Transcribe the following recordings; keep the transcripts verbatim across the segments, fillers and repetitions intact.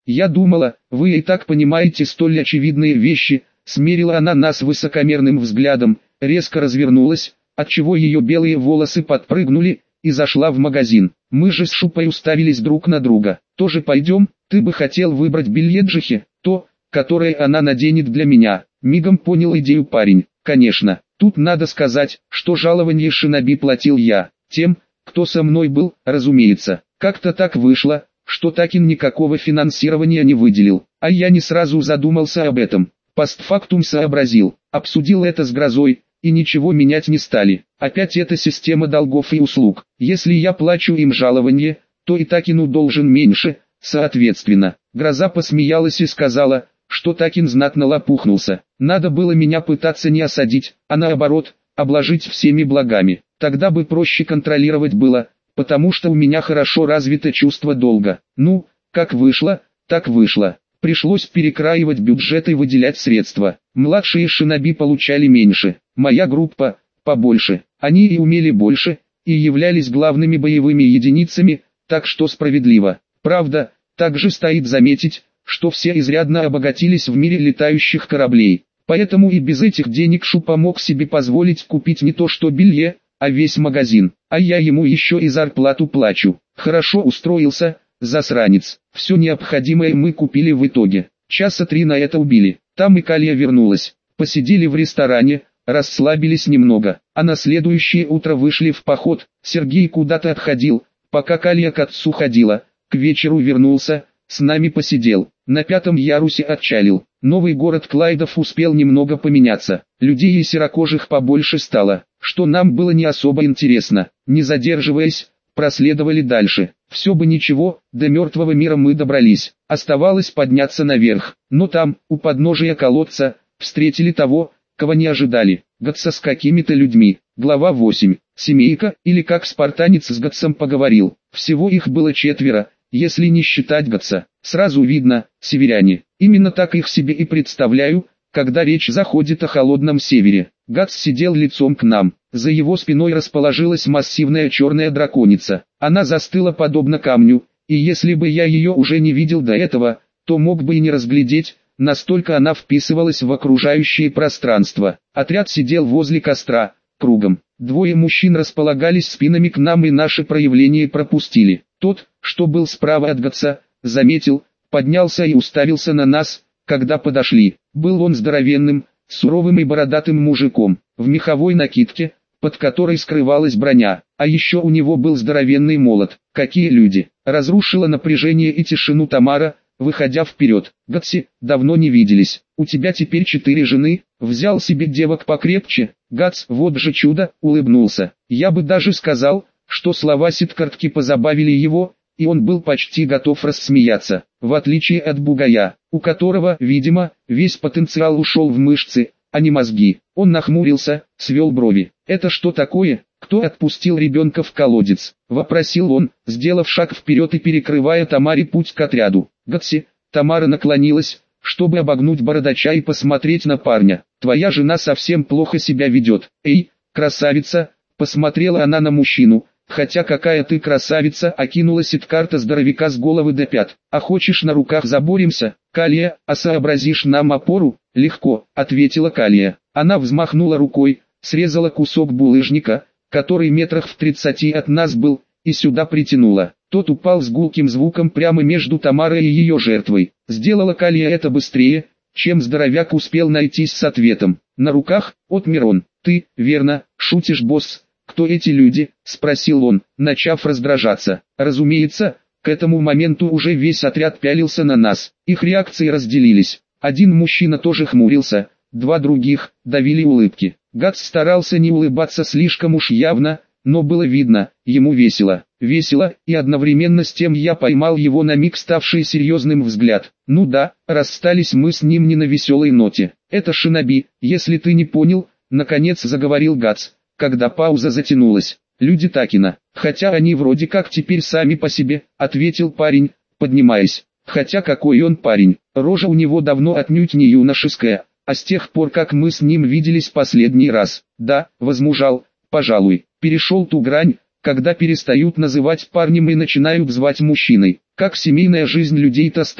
Я думала, вы и так понимаете столь очевидные вещи. Смерила она нас высокомерным взглядом, резко развернулась, отчего ее белые волосы подпрыгнули, и зашла в магазин. Мы же с Шупой уставились друг на друга. Тоже пойдем? Ты бы хотел выбрать белье Джихи, то, которое она наденет для меня. Мигом понял идею парень. Конечно, тут надо сказать, что жалование шиноби платил я, тем, кто со мной был, разумеется. Как-то так вышло, что Такин никакого финансирования не выделил, а я не сразу задумался об этом. Постфактум сообразил, обсудил это с Грозой, и ничего менять не стали. Опять эта система долгов и услуг. Если я плачу им жалование, то и Такину должен меньше, соответственно. Гроза посмеялась и сказала, что Такин знатно лопухнулся. Надо было меня пытаться не осадить, а наоборот, обложить всеми благами. Тогда бы проще контролировать было, потому что у меня хорошо развито чувство долга. Ну, как вышло, так вышло. Пришлось перекраивать бюджет и выделять средства. Младшие шиноби получали меньше, моя группа – побольше. Они и умели больше, и являлись главными боевыми единицами, так что справедливо. Правда, также стоит заметить, что все изрядно обогатились в мире летающих кораблей. Поэтому и без этих денег Шупа мог себе позволить купить не то что белье, а весь магазин. А я ему еще и зарплату плачу. Хорошо устроился, засранец. Все необходимое мы купили в итоге. Часа три на это убили. Там и Калия вернулась. Посидели в ресторане, расслабились немного. А на следующее утро вышли в поход. Сергей куда-то отходил, пока Калия к отцу ходила. К вечеру вернулся, с нами посидел. На пятом ярусе отчалил. Новый город Клайдов успел немного поменяться. Людей и серокожих побольше стало, что нам было не особо интересно. Не задерживаясь, проследовали дальше. Все бы ничего, до мертвого мира мы добрались. Оставалось подняться наверх. Но там, у подножия колодца, встретили того, кого не ожидали. Гатса с какими-то людьми. Глава восемь. Семейка, или как спартанец с Гатсом поговорил. Всего их было четверо, если не считать Гатса. Сразу видно, северяне. Именно так их себе и представляю, когда речь заходит о холодном севере. Гатс сидел лицом к нам. За его спиной расположилась массивная черная драконица. Она застыла подобно камню, и если бы я ее уже не видел до этого, то мог бы и не разглядеть, настолько она вписывалась в окружающее пространство. Отряд сидел возле костра, кругом. Двое мужчин располагались спинами к нам и наше проявление пропустили. Тот, что был справа от Гатса, заметил, поднялся и уставился на нас, когда подошли. Был он здоровенным, суровым и бородатым мужиком, в меховой накидке, под которой скрывалась броня, а еще у него был здоровенный молот. Какие люди! Разрушила напряжение и тишину Тамара, выходя вперед. Гатси, давно не виделись, у тебя теперь четыре жены, взял себе девок покрепче. Гатс, вот же чудо, улыбнулся. Я бы даже сказал, что слова Сидкартки позабавили его, и он был почти готов рассмеяться, в отличие от Бугая, у которого, видимо, весь потенциал ушел в мышцы, а не мозги. Он нахмурился, свел брови. «Это что такое? Кто отпустил ребенка в колодец?» — вопросил он, сделав шаг вперед и перекрывая Тамаре путь к отряду. «Гатси!» — Тамара наклонилась, чтобы обогнуть бородача и посмотреть на парня. «Твоя жена совсем плохо себя ведет. Эй, красавица!» — посмотрела она на мужчину. «Хотя какая ты красавица!» — окинула Сидкарта здоровяка с головы до пят. «А хочешь на руках заборемся, Калия, а сообразишь нам опору?» «Легко», — ответила Калия. Она взмахнула рукой, срезала кусок булыжника, который метрах в тридцати от нас был, и сюда притянула. Тот упал с гулким звуком прямо между Тамарой и ее жертвой. Сделала Калия это быстрее, чем здоровяк успел найтись с ответом. «На руках, отмер он. Ты, верно, шутишь, босс?» «Кто эти люди?» — спросил он, начав раздражаться. Разумеется, к этому моменту уже весь отряд пялился на нас. Их реакции разделились. Один мужчина тоже хмурился, два других давили улыбки. Гатс старался не улыбаться слишком уж явно, но было видно, ему весело. Весело, и одновременно с тем я поймал его на миг ставший серьезным взгляд. Ну да, расстались мы с ним не на веселой ноте. «Это шиноби, если ты не понял», — наконец заговорил Гатс, когда пауза затянулась. «Люди Такина, хотя они вроде как теперь сами по себе», — ответил парень, поднимаясь. «Хотя какой он парень, рожа у него давно отнюдь не юношеская, а с тех пор как мы с ним виделись последний раз, да, возмужал, пожалуй, перешел ту грань, когда перестают называть парнем и начинают звать мужчиной. Как семейная жизнь людей-то старит.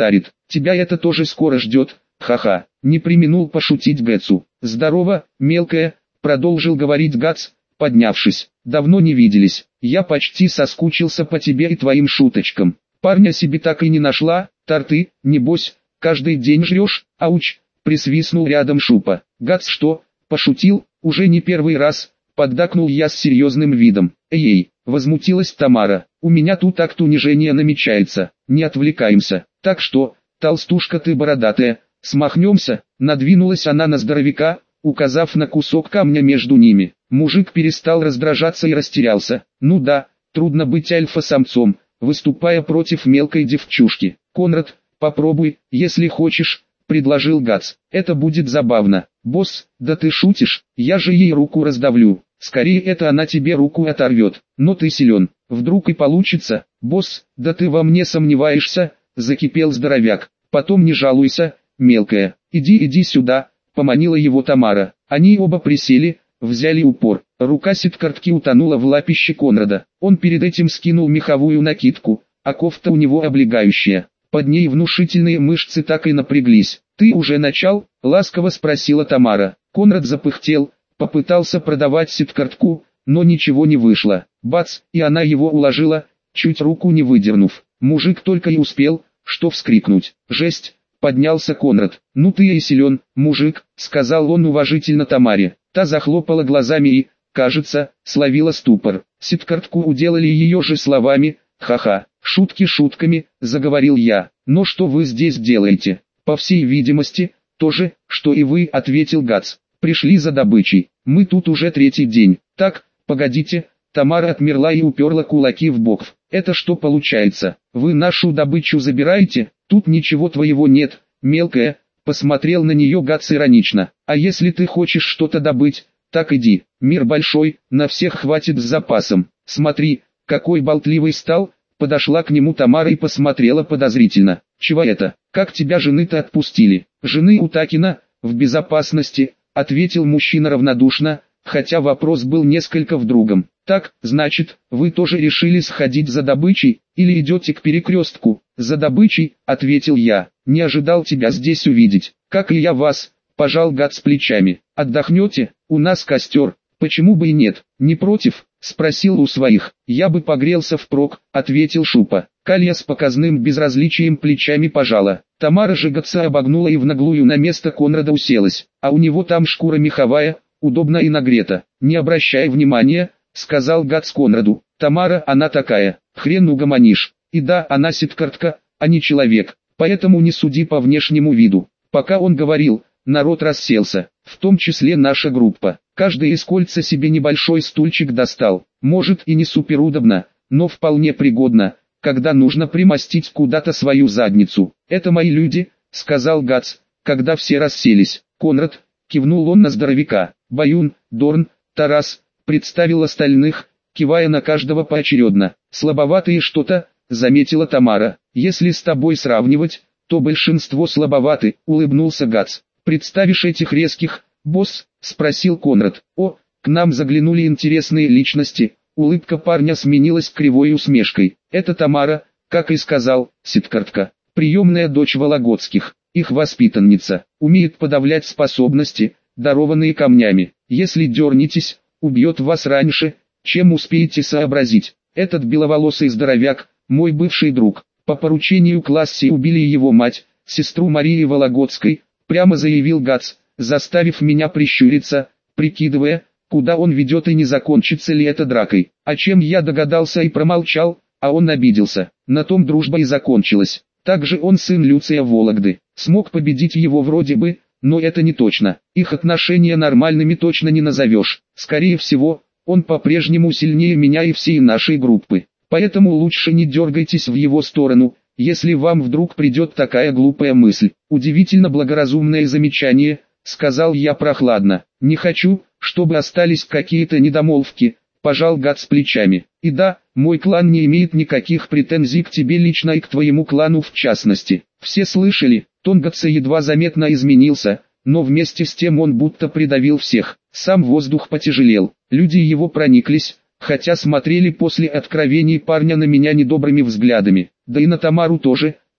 тебя это тоже скоро ждет, ха-ха. Не преминул пошутить Гэтсу. Здорово, мелкая, продолжил говорить Гац, поднявшись. Давно не виделись, я почти соскучился по тебе и твоим шуточкам. Парня себе так и не нашла, торты, небось, каждый день жрешь, ауч, присвистнул рядом Шупа. Гац что, пошутил, уже не первый раз, поддакнул я с серьезным видом. Эй, возмутилась Тамара, у меня тут акт унижения намечается, не отвлекаемся, так что, толстушка ты бородатая, смахнемся, надвинулась она на здоровяка, указав на кусок камня между ними. Мужик перестал раздражаться и растерялся. Ну да, трудно быть альфа-самцом, выступая против мелкой девчушки. Конрад, попробуй, если хочешь, предложил Гац. Это будет забавно. Босс, да ты шутишь, я же ей руку раздавлю. Скорее это она тебе руку оторвет. Но ты силен, вдруг и получится. Босс, да ты во мне сомневаешься, закипел здоровяк. Потом не жалуйся, мелкая, иди иди сюда, поманила его Тамара. Они оба присели, взяли упор. Рука ситкартки утонула в лапище Конрада. Он перед этим скинул меховую накидку, а кофта у него облегающая. Под ней внушительные мышцы так и напряглись. «Ты уже начал?» – ласково спросила Тамара. Конрад запыхтел, попытался продавать ситкартку, но ничего не вышло. Бац, и она его уложила, чуть руку не выдернув. Мужик только и успел, что вскрикнуть. «Жесть!» – поднялся Конрад. «Ну ты и силен, мужик», – сказал он уважительно Тамаре. Та захлопала глазами и, кажется, словила ступор. Ситкартку уделали ее же словами. «Ха-ха, шутки шутками», – заговорил я. «Но что вы здесь делаете?» «По всей видимости, то же, что и вы», – ответил Гац. «Пришли за добычей. Мы тут уже третий день». «Так, погодите». Тамара отмерла и уперла кулаки в бок. «Это что получается? Вы нашу добычу забираете? Тут ничего твоего нет, мелкая», – посмотрел на нее Гац иронично. «А если ты хочешь что-то добыть, так иди. Мир большой, на всех хватит с запасом. Смотри, какой болтливый стал». Подошла к нему Тамара и посмотрела подозрительно. «Чего это? Как тебя жены-то отпустили?» «Жены у Такина, в безопасности», — ответил мужчина равнодушно, хотя вопрос был несколько в другом. «Так, значит, вы тоже решили сходить за добычей, или идете к перекрестку?» «За добычей», — ответил я. «Не ожидал тебя здесь увидеть». «Как и я вас», — пожал Гац плечами. «Отдохнете? У нас костер». «Почему бы и нет? Не против?» — спросил у своих. «Я бы погрелся впрок», — ответил Шупа. Калья с показным безразличием плечами пожала. Тамара же Гаца обогнула и в наглую на место Конрада уселась. «А у него там шкура меховая, удобно и нагрета». «Не обращай внимания», — сказал Гац Конраду. «Тамара, она такая, хрен угомонишь. И да, она ситкартка, а не человек, поэтому не суди по внешнему виду». Пока он говорил, народ расселся, в том числе наша группа. Каждый из кольца себе небольшой стульчик достал. Может и не суперудобно, но вполне пригодно, когда нужно примостить куда-то свою задницу. «Это мои люди», — сказал Гац, когда все расселись. «Конрад», — кивнул он на здоровяка. «Баюн, Дорн, Тарас», — представил остальных, кивая на каждого поочередно. «Слабоватые что-то», — заметила Тамара. «Если с тобой сравнивать, то большинство слабоваты», — улыбнулся Гац. «Представишь этих резких, босс?» — спросил Конрад. «О, к нам заглянули интересные личности». Улыбка парня сменилась кривой усмешкой. «Это Тамара, как и сказал, ситкартка, приемная дочь Вологодских, их воспитанница, умеет подавлять способности, дарованные камнями. Если дернетесь, убьет вас раньше, чем успеете сообразить. Этот беловолосый здоровяк, мой бывший друг, по поручению классе убили его мать, сестру Марии Вологодской», прямо заявил Гац, заставив меня прищуриться, прикидывая, куда он ведет и не закончится ли это дракой. О чем я догадался и промолчал, а он обиделся. На том дружба и закончилась. Также он сын Люция Вологды. Смог победить его вроде бы, но это не точно. Их отношения нормальными точно не назовешь. Скорее всего, он по-прежнему сильнее меня и всей нашей группы. Поэтому лучше не дергайтесь в его сторону, если вам вдруг придет такая глупая мысль. «Удивительно благоразумное замечание», — сказал я прохладно. «Не хочу, чтобы остались какие-то недомолвки», — пожал Гац плечами. «И да, мой клан не имеет никаких претензий к тебе лично и к твоему клану в частности». Все слышали, тон Гаца едва заметно изменился, но вместе с тем он будто придавил всех. Сам воздух потяжелел, люди его прониклись, хотя смотрели после откровений парня на меня недобрыми взглядами. Да и на Тамару тоже,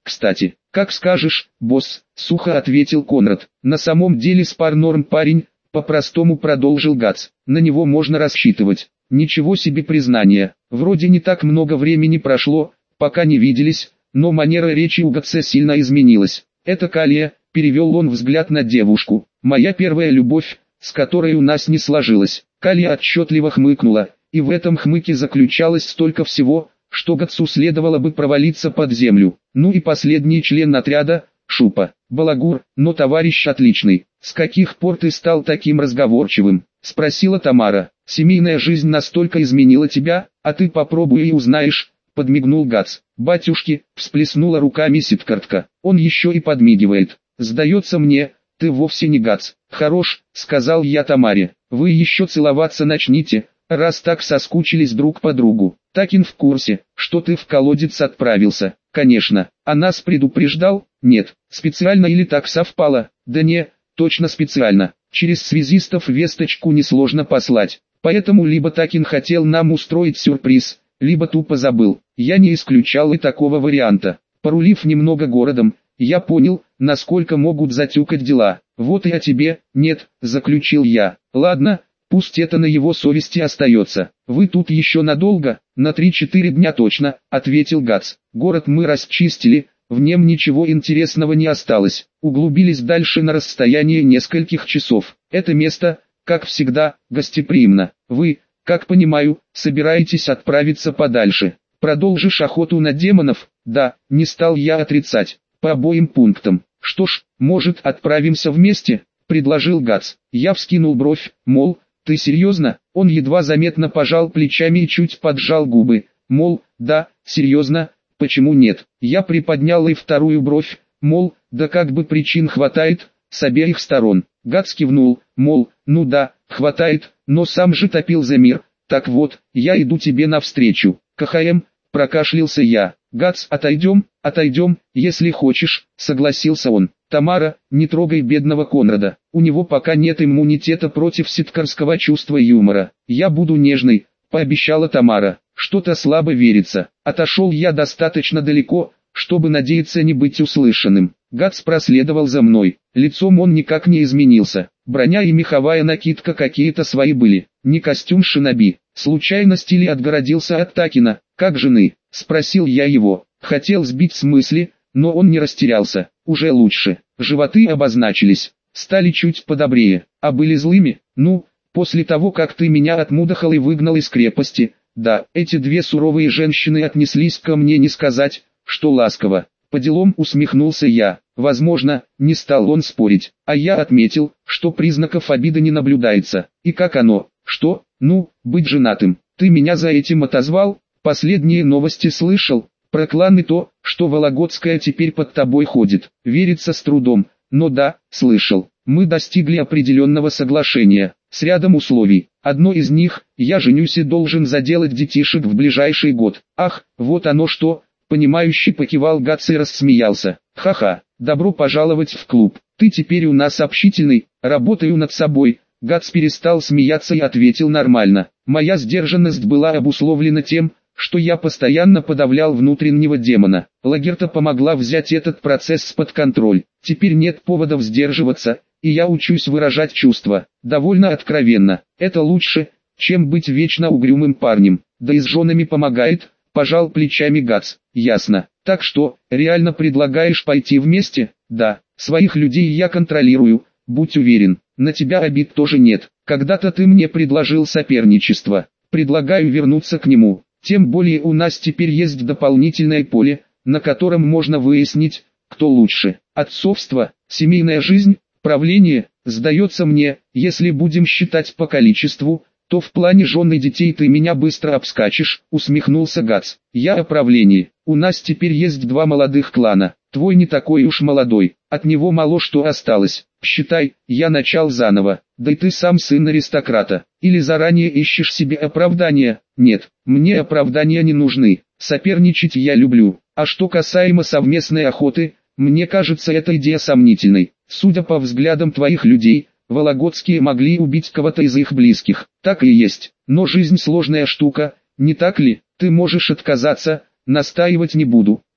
кстати. Как скажешь, босс, сухо ответил Конрад. На самом деле Спар норм парень, по-простому продолжил Гац. На него можно рассчитывать. Ничего себе признание. Вроде не так много времени прошло, пока не виделись, но манера речи у Гатца сильно изменилась. Это Калия, перевел он взгляд на девушку. Моя первая любовь, с которой у нас не сложилось. Калия отчетливо хмыкнула, и в этом хмыке заключалось столько всего, что Гатцу следовало бы провалиться под землю. Ну и последний член отряда, Шупа. Балагур, но товарищ отличный. С каких пор ты стал таким разговорчивым? Спросила Тамара. Семейная жизнь настолько изменила тебя, а ты попробуй и узнаешь, подмигнул Гац. Батюшки, всплеснула руками Сидкартка. Он еще и подмигивает. Сдается мне, ты вовсе не Гац. Хорош, сказал я Тамаре. Вы еще целоваться начните, раз так соскучились друг по другу. Такин в курсе, что ты в колодец отправился. Конечно, а нас предупреждал? Нет, специально или так совпало? Да не, точно специально. Через связистов весточку несложно послать. Поэтому либо Такин хотел нам устроить сюрприз, либо тупо забыл. Я не исключал и такого варианта. Порулив немного городом, я понял, насколько могут затюкать дела. Вот и о тебе, нет, заключил я. Ладно, пусть это на его совести остается. Вы тут еще надолго? На три-четыре дня точно, ответил Гац. Город мы расчистили, в нем ничего интересного не осталось. Углубились дальше на расстояние нескольких часов. Это место, как всегда, гостеприимно. Вы, как понимаю, собираетесь отправиться подальше. Продолжишь охоту на демонов? Да, не стал я отрицать. По обоим пунктам. Что ж, может, отправимся вместе? Предложил Гац. Я вскинул бровь, мол, ты серьезно? Он едва заметно пожал плечами и чуть поджал губы, мол, да, серьезно, почему нет? Я приподнял и вторую бровь, мол, да как бы причин хватает, с обеих сторон. Гац кивнул, мол, ну да, хватает, но сам же топил за мир. Так вот, я иду тебе навстречу. КХМ, прокашлялся я. Гац, отойдем, отойдем, если хочешь, согласился он. Тамара, не трогай бедного Конрада, у него пока нет иммунитета против ситкарского чувства юмора. Я буду нежной, пообещала Тамара. Что-то слабо верится. Отошел я достаточно далеко, чтобы надеяться не быть услышанным. Гац проследовал за мной. Лицом он никак не изменился. Броня и меховая накидка какие-то свои были. Не костюм шиноби. Случайно Стили отгородился от Такина, как жены. Спросил я его. Хотел сбить с мысли, но он не растерялся. Уже лучше. Животы обозначились. Стали чуть подобрее. А были злыми? Ну, после того как ты меня отмудохал и выгнал из крепости. Да, эти две суровые женщины отнеслись ко мне не сказать, что ласково. По делам усмехнулся я. Возможно, не стал он спорить. А я отметил, что признаков обиды не наблюдается. И как оно? Что? Ну, быть женатым. Ты меня за этим отозвал? Последние новости слышал? Про клан и то, что Вологодская теперь под тобой ходит. Верится с трудом. Но да, слышал. Мы достигли определенного соглашения. С рядом условий. Одно из них, я женюсь и должен заделать детишек в ближайший год. Ах, вот оно что. Понимающий покивал Гац и рассмеялся. Ха-ха, добро пожаловать в клуб. Ты теперь у нас общительный, работаю над собой. Гац перестал смеяться и ответил нормально. Моя сдержанность была обусловлена тем, что я постоянно подавлял внутреннего демона. Лагерта помогла взять этот процесс под контроль. Теперь нет поводов сдерживаться, и я учусь выражать чувства. Довольно откровенно. Это лучше, чем быть вечно угрюмым парнем. Да и с женами помогает. Пожал плечами Гац. Ясно. Так что, реально предлагаешь пойти вместе? Да. Своих людей я контролирую, будь уверен. На тебя обид тоже нет. Когда-то ты мне предложил соперничество. Предлагаю вернуться к нему. Тем более у нас теперь есть дополнительное поле, на котором можно выяснить, кто лучше. Отцовство, семейная жизнь, правление. Сдается мне, если будем считать по количеству, то в плане жен и детей ты меня быстро обскачешь, усмехнулся Гац. Я о правлении. У нас теперь есть два молодых клана. Твой не такой уж молодой, от него мало что осталось. Считай, я начал заново. Да и ты сам сын аристократа. Или заранее ищешь себе оправдания? Нет, мне оправдания не нужны. Соперничать я люблю. А что касаемо совместной охоты, мне кажется эта идея сомнительной. Судя по взглядам твоих людей, Вологодские могли убить кого-то из их близких. Так и есть. Но жизнь сложная штука, не так ли? Ты можешь отказаться, настаивать не буду.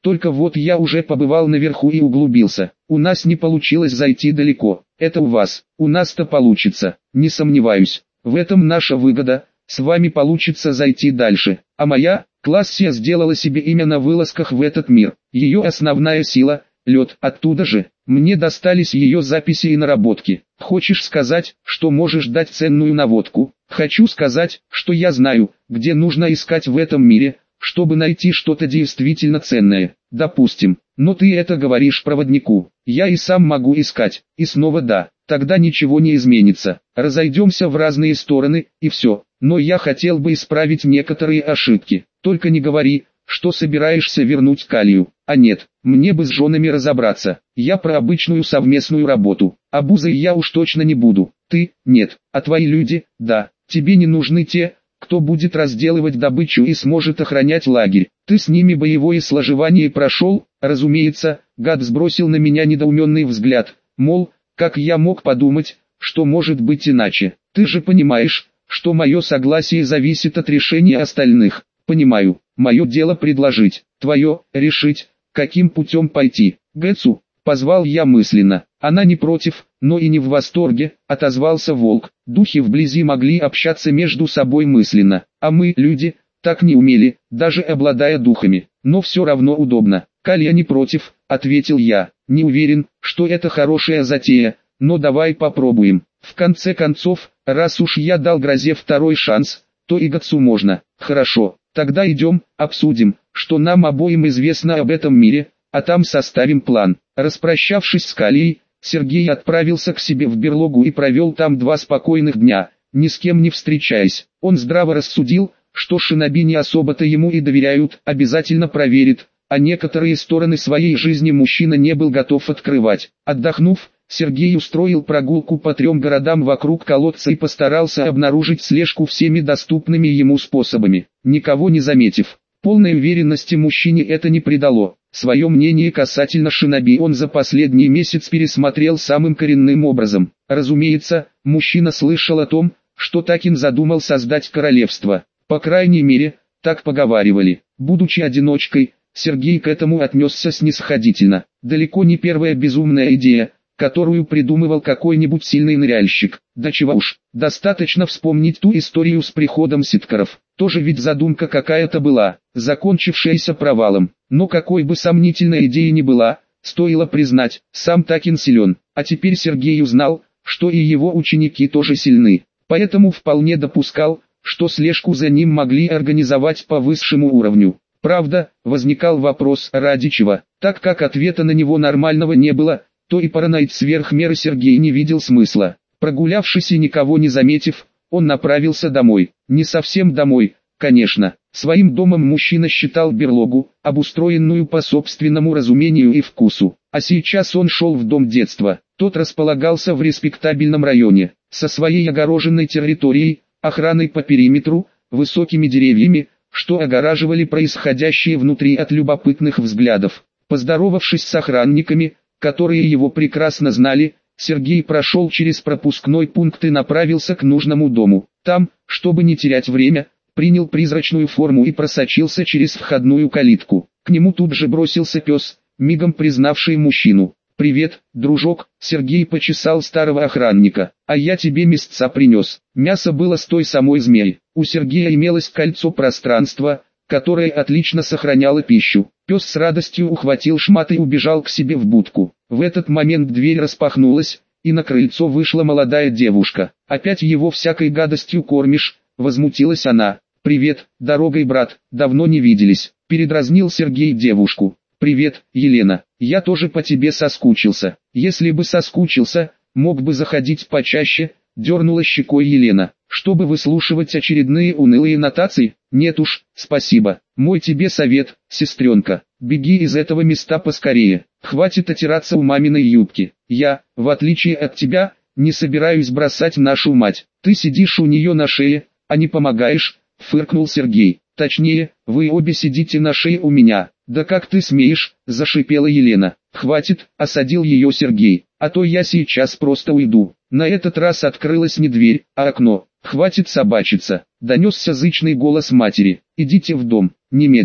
Только вот я уже побывал наверху и углубился. У нас не получилось зайти далеко. Это у вас. У нас-то получится. Не сомневаюсь. В этом наша выгода. С вами получится зайти дальше. А моя, Классия сделала себе имя на вылазках в этот мир. Ее основная сила – лед. Оттуда же мне достались ее записи и наработки. Хочешь сказать, что можешь дать ценную наводку? Хочу сказать, что я знаю, где нужно искать в этом мире, чтобы найти что-то действительно ценное. Допустим, но ты это говоришь проводнику. Я и сам могу искать. И снова да. Тогда ничего не изменится. Разойдемся в разные стороны, и все. Но я хотел бы исправить некоторые ошибки. Только не говори, что собираешься вернуть Калию. А нет, мне бы с женами разобраться. Я про обычную совместную работу. Обузой я уж точно не буду. Ты, нет. А твои люди, да. Тебе не нужны те, кто будет разделывать добычу и сможет охранять лагерь. Ты с ними боевое сложевание прошел, разумеется. Гад сбросил на меня недоуменный взгляд. Мол, как я мог подумать, что может быть иначе? Ты же понимаешь, что мое согласие зависит от решения остальных. Понимаю, мое дело предложить, твое – решить, каким путем пойти. Гэцу, позвал я мысленно. Она не против, но и не в восторге, отозвался волк. Духи вблизи могли общаться между собой мысленно, а мы, люди, так не умели, даже обладая духами. Но все равно удобно. Калия не против, ответил я. Не уверен, что это хорошая затея, но давай попробуем. В конце концов, раз уж я дал грозе второй шанс, то и Гэцу можно. Хорошо, тогда идем, обсудим, что нам обоим известно об этом мире, а там составим план. Распрощавшись с Калией, Сергей отправился к себе в берлогу и провел там два спокойных дня, ни с кем не встречаясь. Он здраво рассудил, что шиноби не особо-то ему и доверяют, обязательно проверит, а некоторые стороны своей жизни мужчина не был готов открывать. Отдохнув, Сергей устроил прогулку по трем городам вокруг колодца и постарался обнаружить слежку всеми доступными ему способами, никого не заметив. Полной уверенности мужчине это не придало. Свое мнение касательно шиноби он за последний месяц пересмотрел самым коренным образом. Разумеется, мужчина слышал о том, что Такин задумал создать королевство. По крайней мере, так поговаривали. Будучи одиночкой, Сергей к этому отнесся снисходительно. Далеко не первая безумная идея, которую придумывал какой-нибудь сильный ныряльщик. Да чего уж, достаточно вспомнить ту историю с приходом ситкаров. Тоже ведь задумка какая-то была, закончившаяся провалом. Но какой бы сомнительной идеей ни была, стоило признать, сам Такин силен. А теперь Сергей узнал, что и его ученики тоже сильны. Поэтому вполне допускал, что слежку за ним могли организовать по высшему уровню. Правда, возникал вопрос, ради чего. Так как ответа на него нормального не было, то и параноид сверх меры Сергей не видел смысла. Прогулявшись и никого не заметив, он направился домой. Не совсем домой, конечно. Своим домом мужчина считал берлогу, обустроенную по собственному разумению и вкусу. А сейчас он шел в дом детства. Тот располагался в респектабельном районе, со своей огороженной территорией, охраной по периметру, высокими деревьями, что огораживали происходящее внутри от любопытных взглядов. Поздоровавшись с охранниками, которые его прекрасно знали, Сергей прошел через пропускной пункт и направился к нужному дому. Там, чтобы не терять время, принял призрачную форму и просочился через входную калитку. К нему тут же бросился пес, мигом признавший мужчину. «Привет, дружок», Сергей почесал старого охранника. «А я тебе мясца принес». Мясо было с той самой змеи. У Сергея имелось кольцо пространства, которое отлично сохраняло пищу. Пес с радостью ухватил шмат и убежал к себе в будку. В этот момент дверь распахнулась, и на крыльцо вышла молодая девушка. «Опять его всякой гадостью кормишь?» — возмутилась она. «Привет, дорогой брат, давно не виделись», — передразнил Сергей девушку. «Привет, Елена, я тоже по тебе соскучился». «Если бы соскучился, мог бы заходить почаще», — дернула щекой Елена. «Чтобы выслушивать очередные унылые нотации? Нет уж, спасибо. Мой тебе совет, сестренка, беги из этого места поскорее. Хватит отираться у маминой юбки. Я, в отличие от тебя, не собираюсь бросать нашу мать. Ты сидишь у нее на шее, а не помогаешь», — фыркнул Сергей. «Точнее, вы обе сидите на шее у меня». «Да как ты смеешь?» – зашипела Елена. «Хватит», – осадил ее Сергей, – «а то я сейчас просто уйду». На этот раз открылась не дверь, а окно. «Хватит собачиться», – донесся зычный голос матери. «Идите в дом, немедленно».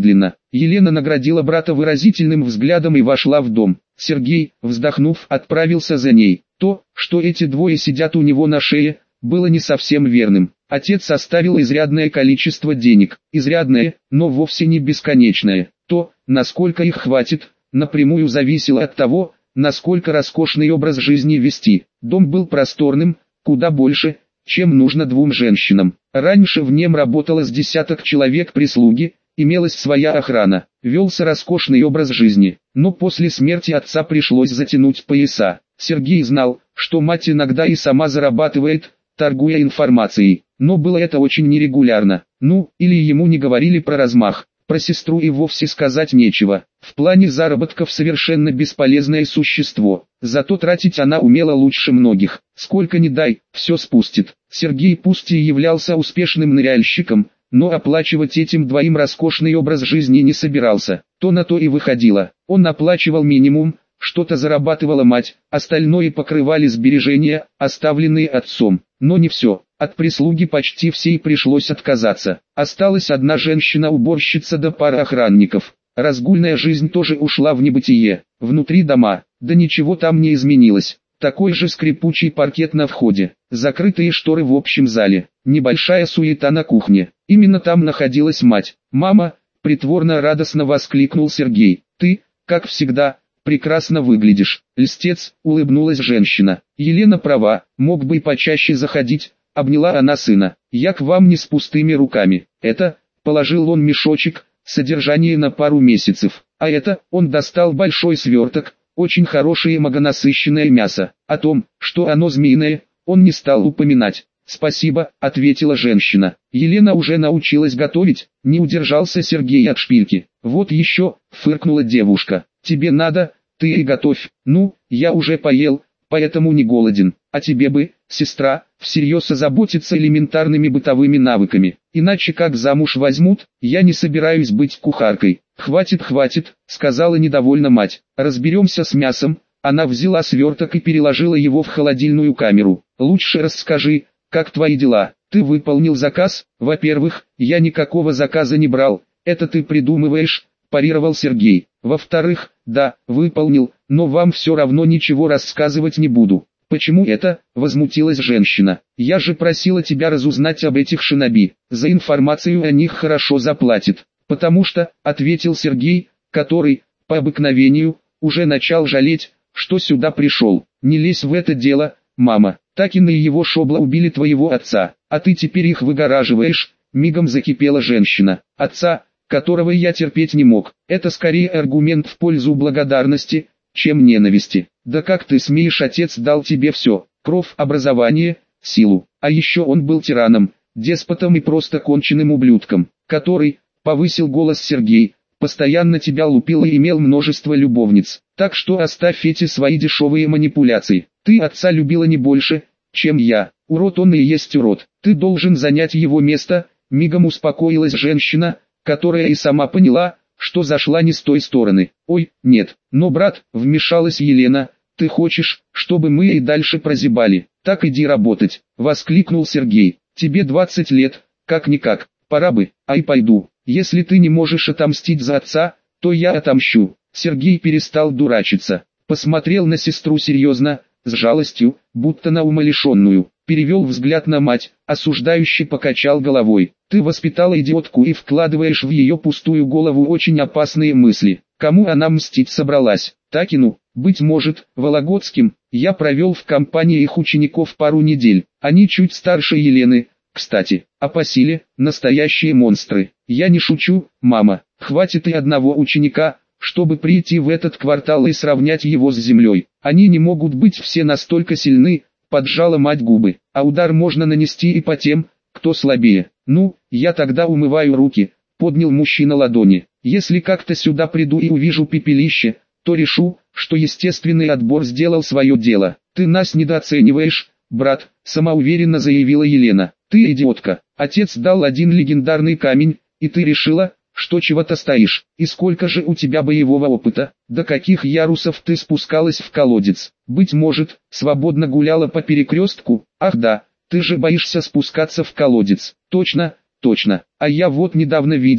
Елена наградила брата выразительным взглядом и вошла в дом. Сергей, вздохнув, отправился за ней. То, что эти двое сидят у него на шее, было не совсем верным. Отец оставил изрядное количество денег. Изрядное, но вовсе не бесконечное. То, насколько их хватит, напрямую зависело от того, насколько роскошный образ жизни вести. Дом был просторным, куда больше, чем нужно двум женщинам. Раньше в нем работало с десяток человек прислуги, имелась своя охрана, велся роскошный образ жизни. Но после смерти отца пришлось затянуть пояса. Сергей знал, что мать иногда и сама зарабатывает, торгуя информацией, но было это очень нерегулярно. Ну, или ему не говорили про размах. Про сестру и вовсе сказать нечего. В плане заработков совершенно бесполезное существо. Зато тратить она умела лучше многих. Сколько ни дай, все спустит. Сергей пусть и являлся успешным ныряльщиком, но оплачивать этим двоим роскошный образ жизни не собирался. То на то и выходило. Он оплачивал минимум, что-то зарабатывала мать, остальное покрывали сбережения, оставленные отцом. Но не все. От прислуги почти всей пришлось отказаться. Осталась одна женщина-уборщица да пара охранников. Разгульная жизнь тоже ушла в небытие. Внутри дома, да ничего там не изменилось. Такой же скрипучий паркет на входе. Закрытые шторы в общем зале. Небольшая суета на кухне. Именно там находилась мать. «Мама!» — притворно радостно воскликнул Сергей. «Ты, как всегда, прекрасно выглядишь». «Льстец», — улыбнулась женщина. «Елена права, мог бы и почаще заходить». Обняла она сына. «Я к вам не с пустыми руками. Это...» — положил он мешочек, содержание на пару месяцев. «А это...» — он достал большой сверток, очень хорошее многонасыщенное мясо. О том, что оно змеиное, он не стал упоминать. «Спасибо», — ответила женщина. «Елена уже научилась готовить», — не удержался Сергей от шпильки. «Вот еще», — фыркнула девушка. «Тебе надо, ты и готовь». «Ну, я уже поел, поэтому не голоден. А тебе бы, сестра, всерьез озаботиться элементарными бытовыми навыками. Иначе как замуж возьмут, я не собираюсь быть кухаркой». «Хватит, хватит», — сказала недовольно мать. «Разберемся с мясом». Она взяла сверток и переложила его в холодильную камеру. «Лучше расскажи, как твои дела? Ты выполнил заказ?» «Во-первых, я никакого заказа не брал, это ты придумываешь», — парировал Сергей. «Во-вторых, да, выполнил, но вам все равно ничего рассказывать не буду». «Почему это?» — возмутилась женщина. «Я же просила тебя разузнать об этих шиноби. За информацию о них хорошо заплатят». «Потому что», — ответил Сергей, который, по обыкновению, уже начал жалеть, что сюда пришел. «Не лезь в это дело, мама. Такина и его шобла убили твоего отца, а ты теперь их выгораживаешь», — мигом закипела женщина. «Отца, которого я терпеть не мог, это скорее аргумент в пользу благодарности, чем ненависти. Да как ты смеешь, отец дал тебе все, кровь, образование, силу. А еще он был тираном, деспотом и просто конченным ублюдком, который, повысил голос Сергей, постоянно тебя лупил и имел множество любовниц. Так что оставь эти свои дешевые манипуляции. Ты отца любила не больше, чем я. Урод он и есть урод. Ты должен занять его место», — мигом успокоилась женщина, которая и сама поняла, что зашла не с той стороны. «Ой, нет, но, брат», — вмешалась Елена, — «ты хочешь, чтобы мы и дальше прозябали? Так иди работать», — воскликнул Сергей. «Тебе двадцать лет, как-никак, пора бы, ай пойду. Если ты не можешь отомстить за отца, то я отомщу». Сергей перестал дурачиться, посмотрел на сестру серьезно, с жалостью, будто на умалишенную, перевел взгляд на мать, осуждающе покачал головой. «Ты воспитала идиотку и вкладываешь в ее пустую голову очень опасные мысли. Кому она мстить собралась? Такину, быть может, Вологодским. Я провел в компании их учеников пару недель. Они чуть старше Елены, кстати, а по силе – настоящие монстры. Я не шучу, мама, хватит и одного ученика, чтобы прийти в этот квартал и сравнять его с землей. Они не могут быть все настолько сильны», – поджала мать губы. «А удар можно нанести и по тем, кто слабее». «Ну, я тогда умываю руки», — поднял мужчина ладони. «Если как-то сюда приду и увижу пепелище, то решу, что естественный отбор сделал свое дело». «Ты нас недооцениваешь, брат», — самоуверенно заявила Елена. «Ты идиотка. Отец дал один легендарный камень, и ты решила, что чего-то стоишь. И сколько же у тебя боевого опыта? До каких ярусов ты спускалась в колодец? Быть может, свободно гуляла по перекрестку? Ах да, ты же боишься спускаться в колодец». «Точно, точно. А я вот недавно видел,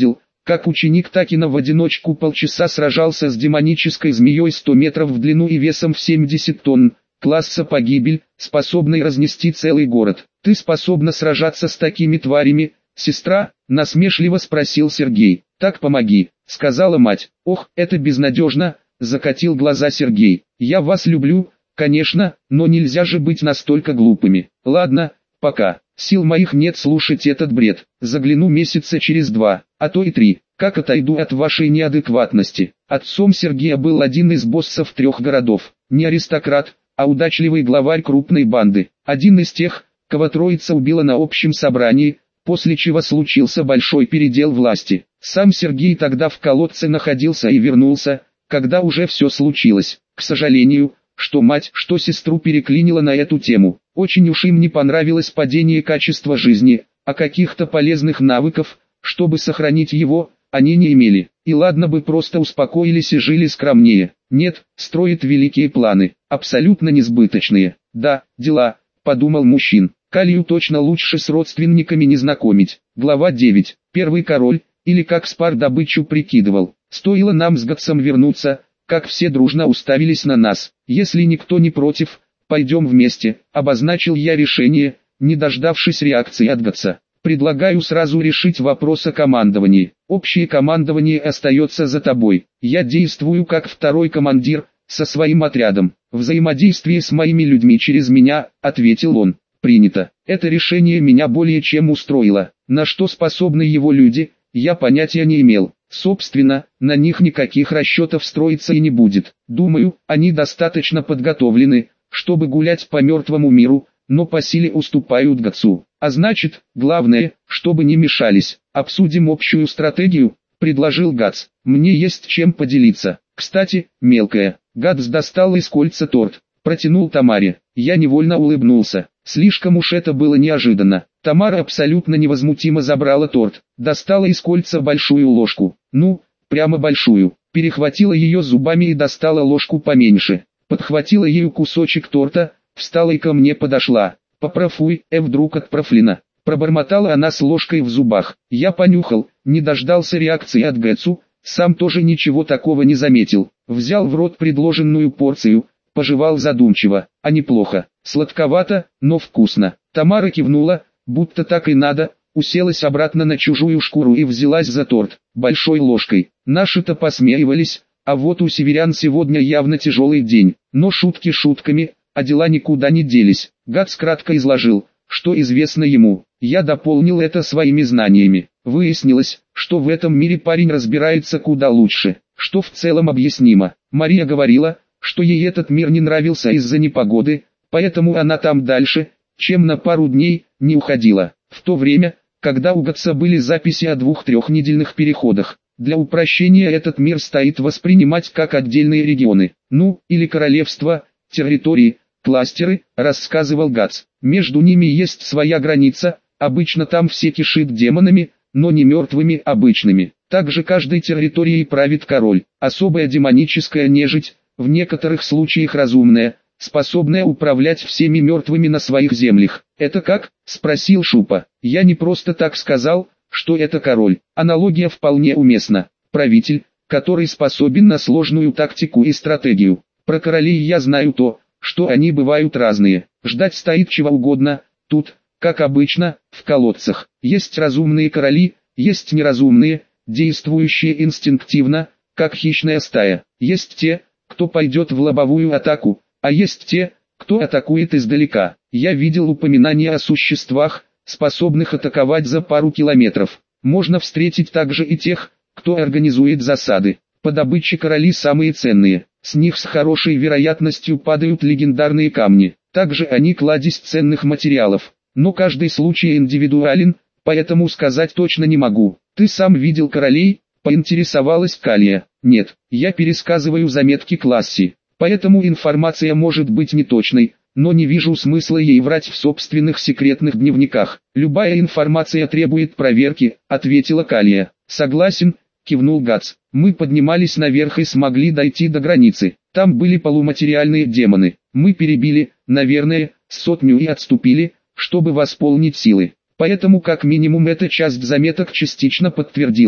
Как ученик Такина в одиночку полчаса сражался с демонической змеей сто метров в длину и весом в семьдесят тонн, класса погибель, способной разнести целый город. Ты способна сражаться с такими тварями, сестра? Насмешливо спросил Сергей. Так помоги, сказала мать. Ох, это безнадежно, закатил глаза Сергей. Я вас люблю, конечно, но нельзя же быть настолько глупыми. Ладно, пока. Сил моих нет слушать этот бред. Загляну месяца через два, а то и три. Как отойду от вашей неадекватности. Отцом Сергея был один из боссов трех городов. Не аристократ, а удачливый главарь крупной банды. Один из тех, кого троица убила на общем собрании, после чего случился большой передел власти. Сам Сергей тогда в колодце находился и вернулся, когда уже все случилось. К сожалению, что мать, что сестру переклинило на эту тему. Очень уж им не понравилось падение качества жизни, а каких-то полезных навыков, чтобы сохранить его, они не имели. И ладно бы просто успокоились и жили скромнее. Нет, строят великие планы, абсолютно несбыточные. Да, дела, подумал мужчин. Калию точно лучше с родственниками не знакомить. Глава девять. Первый король, или как Спар добычу прикидывал. Стоило нам с Гатсом вернуться, как все дружно уставились на нас. Если никто не против, пойдем вместе, обозначил я решение, не дождавшись реакции от Гатса. Предлагаю сразу решить вопрос о командовании. Общее командование остается за тобой. Я действую как второй командир, со своим отрядом. Взаимодействие с моими людьми через меня, ответил он. Принято. Это решение меня более чем устроило. На что способны его люди, я понятия не имел. Собственно, на них никаких расчетов строиться и не будет. Думаю, они достаточно подготовлены, чтобы гулять по мертвому миру, но по силе уступают Гатсу. А значит, главное, чтобы не мешались. Обсудим общую стратегию, предложил Гатс. Мне есть чем поделиться. Кстати, мелкая. Гатс достал из кольца торт, протянул Тамаре. Я невольно улыбнулся. Слишком уж это было неожиданно. Тамара абсолютно невозмутимо забрала торт, достала из кольца большую ложку. Ну, прямо большую. Перехватила ее зубами и достала ложку поменьше. Подхватила ею кусочек торта, встала и ко мне подошла. «Попробуй, э вдруг отправлена». Пробормотала она с ложкой в зубах. Я понюхал, не дождался реакции от Гэтсу, сам тоже ничего такого не заметил. Взял в рот предложенную порцию, пожевал задумчиво. А неплохо, сладковато, но вкусно. Тамара кивнула, будто так и надо, уселась обратно на чужую шкуру и взялась за торт, большой ложкой. Наши-то посмеивались, а вот у северян сегодня явно тяжелый день. Но шутки шутками, а дела никуда не делись. Гатс кратко изложил, что известно ему. Я дополнил это своими знаниями. Выяснилось, что в этом мире парень разбирается куда лучше, что в целом объяснимо. Мария говорила, что ей этот мир не нравился из-за непогоды, поэтому она там дальше, чем на пару дней, не уходила. В то время, когда у Гатса были записи о двух-трехнедельных переходах, для упрощения этот мир стоит воспринимать как отдельные регионы, ну, или королевства, территории, кластеры, рассказывал Гатс. Между ними есть своя граница, обычно там все кишит демонами, но не мертвыми, обычными. Также каждой территорией правит король, особая демоническая нежить, в некоторых случаях разумная, способная управлять всеми мертвыми на своих землях. «Это как?» – спросил Шупа. «Я не просто так сказал, что это король. Аналогия вполне уместна. Правитель, который способен на сложную тактику и стратегию. Про королей я знаю то, что они бывают разные. Ждать стоит чего угодно. Тут, как обычно, в колодцах. Есть разумные короли, есть неразумные, действующие инстинктивно, как хищная стая. Есть те, кто пойдет в лобовую атаку, а есть те, кто атакует издалека. Я видел упоминания о существах, способных атаковать за пару километров. Можно встретить также и тех, кто организует засады. По добыче короли самые ценные. С них с хорошей вероятностью падают легендарные камни. Также они кладезь ценных материалов. Но каждый случай индивидуален, поэтому сказать точно не могу. Ты сам видел королей? Поинтересовалась Калия. Нет, я пересказываю заметки класси. Поэтому информация может быть неточной, но не вижу смысла ей врать в собственных секретных дневниках. Любая информация требует проверки, ответила Калия. Согласен, кивнул Гатс. Мы поднимались наверх и смогли дойти до границы. Там были полуматериальные демоны. Мы перебили, наверное, сотню и отступили, чтобы восполнить силы. Поэтому как минимум эта часть заметок частично подтвердилась.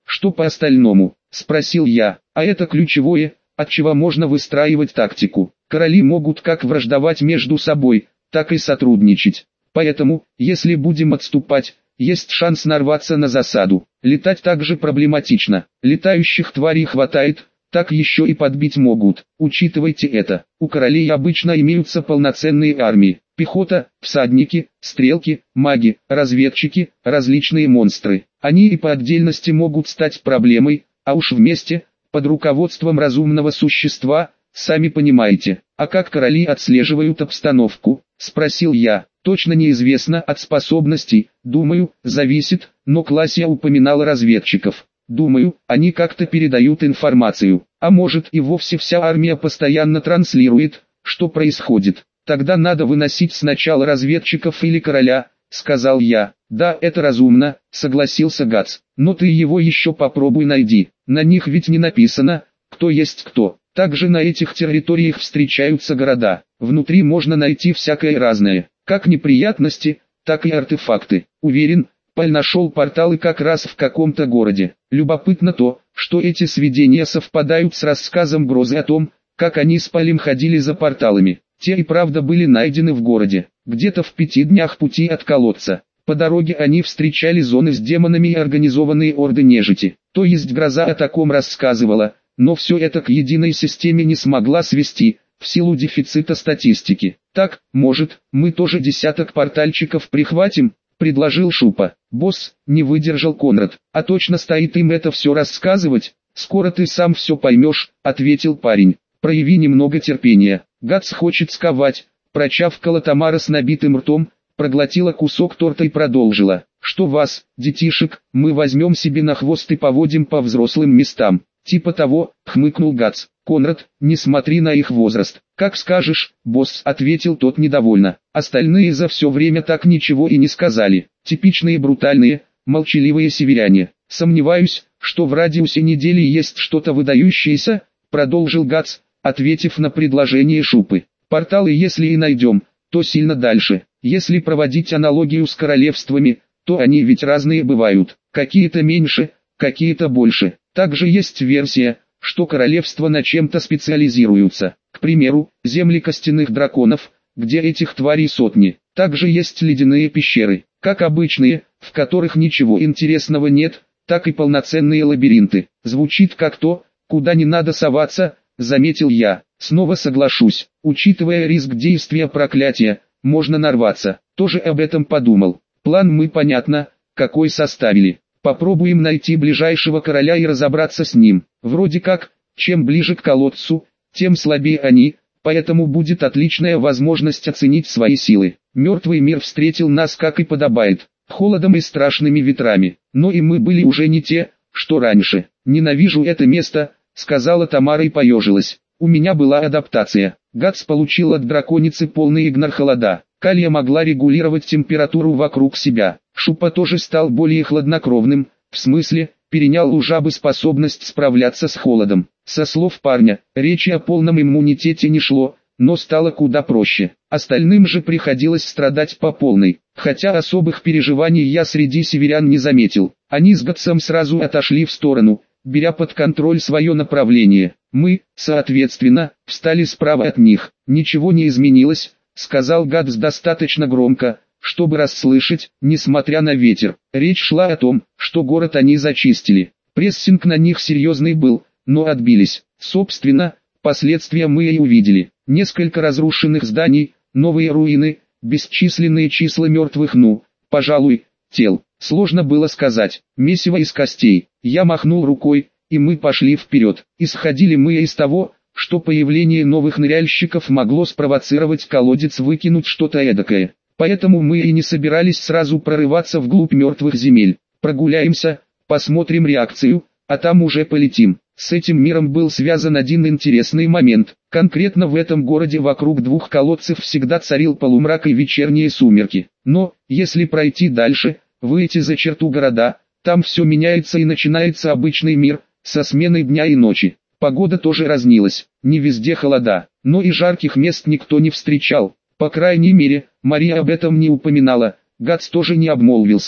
Что по остальному? Спросил я. А это ключевое, от чего можно выстраивать тактику. Короли могут как враждовать между собой, так и сотрудничать. Поэтому, если будем отступать, есть шанс нарваться на засаду. Летать также проблематично. Летающих тварей хватает, так еще и подбить могут. Учитывайте это. У королей обычно имеются полноценные армии. Пехота, всадники, стрелки, маги, разведчики, различные монстры. Они и по отдельности могут стать проблемой, а уж вместе, под руководством разумного существа, сами понимаете. А как короли отслеживают обстановку? Спросил я. Точно неизвестно от способностей, думаю, зависит, но Классия упоминала разведчиков. Думаю, они как-то передают информацию, а может и вовсе вся армия постоянно транслирует, что происходит. Тогда надо выносить сначала разведчиков или короля, сказал я. Да, это разумно, согласился Гац, но ты его еще попробуй найди. На них ведь не написано, кто есть кто. Также на этих территориях встречаются города. Внутри можно найти всякое разное, как неприятности, так и артефакты. Уверен, Паль нашел порталы как раз в каком-то городе. Любопытно то, что эти сведения совпадают с рассказом Грозы о том, как они с Палем ходили за порталами. Те и правда были найдены в городе, где-то в пяти днях пути от колодца. По дороге они встречали зоны с демонами и организованные орды нежити. То есть Гроза о таком рассказывала, но все это к единой системе не смогла свести, в силу дефицита статистики. Так, может, мы тоже десяток портальчиков прихватим? Предложил Шупа. Босс, не выдержал Конрад. А точно стоит им это все рассказывать? Скоро ты сам все поймешь, ответил парень. Прояви немного терпения. Гац хочет сковать. Прочавкала Тамара с набитым ртом, проглотила кусок торта и продолжила. Что вас, детишек, мы возьмем себе на хвост и поводим по взрослым местам. Типа того, хмыкнул Гац. Конрад, не смотри на их возраст. Как скажешь, босс, ответил тот недовольно. Остальные за все время так ничего и не сказали. Типичные брутальные, молчаливые северяне. Сомневаюсь, что в радиусе недели есть что-то выдающееся, продолжил Гац, ответив на предложение Шупы. Порталы если и найдем, то сильно дальше. Если проводить аналогию с королевствами, то они ведь разные бывают. Какие-то меньше, какие-то больше. Также есть версия, что королевства на чем-то специализируются. К примеру, земли костяных драконов, где этих тварей сотни. Также есть ледяные пещеры, как обычные, в которых ничего интересного нет, так и полноценные лабиринты. Звучит как то, куда не надо соваться, заметил я. Снова соглашусь, учитывая риск действия проклятия, можно нарваться. Тоже об этом подумал. План мы понятно, какой составили. Попробуем найти ближайшего короля и разобраться с ним. Вроде как, чем ближе к колодцу, тем слабее они, поэтому будет отличная возможность оценить свои силы. Мертвый мир встретил нас как и подобает, холодом и страшными ветрами. Но и мы были уже не те, что раньше. Ненавижу это место, сказала Тамара и поежилась. У меня была адаптация. Гац получил от драконицы полный игнор холода. Калья могла регулировать температуру вокруг себя. Шупа тоже стал более хладнокровным, в смысле, перенял у жабы способность справляться с холодом. Со слов парня, речи о полном иммунитете не шло, но стало куда проще. Остальным же приходилось страдать по полной. Хотя особых переживаний я среди северян не заметил. Они с Гатсом сразу отошли в сторону, беря под контроль свое направление. Мы, соответственно, встали справа от них. Ничего не изменилось, сказал Гатс достаточно громко, чтобы расслышать, несмотря на ветер. Речь шла о том, что город они зачистили. Прессинг на них серьезный был, но отбились. Собственно, последствия мы и увидели. Несколько разрушенных зданий, новые руины, бесчисленные числа мертвых, ну, пожалуй, тел. Сложно было сказать. Месиво из костей. Я махнул рукой, и мы пошли вперед. Исходили мы из того, что появление новых ныряльщиков могло спровоцировать колодец выкинуть что-то эдакое. Поэтому мы и не собирались сразу прорываться вглубь мертвых земель. Прогуляемся, посмотрим реакцию, а там уже полетим. С этим миром был связан один интересный момент. Конкретно в этом городе вокруг двух колодцев всегда царил полумрак и вечерние сумерки. Но, если пройти дальше, выйти за черту города, там все меняется и начинается обычный мир, со сменой дня и ночи. Погода тоже разнилась, не везде холода, но и жарких мест никто не встречал. По крайней мере, Мария об этом не упоминала, Гац тоже не обмолвился.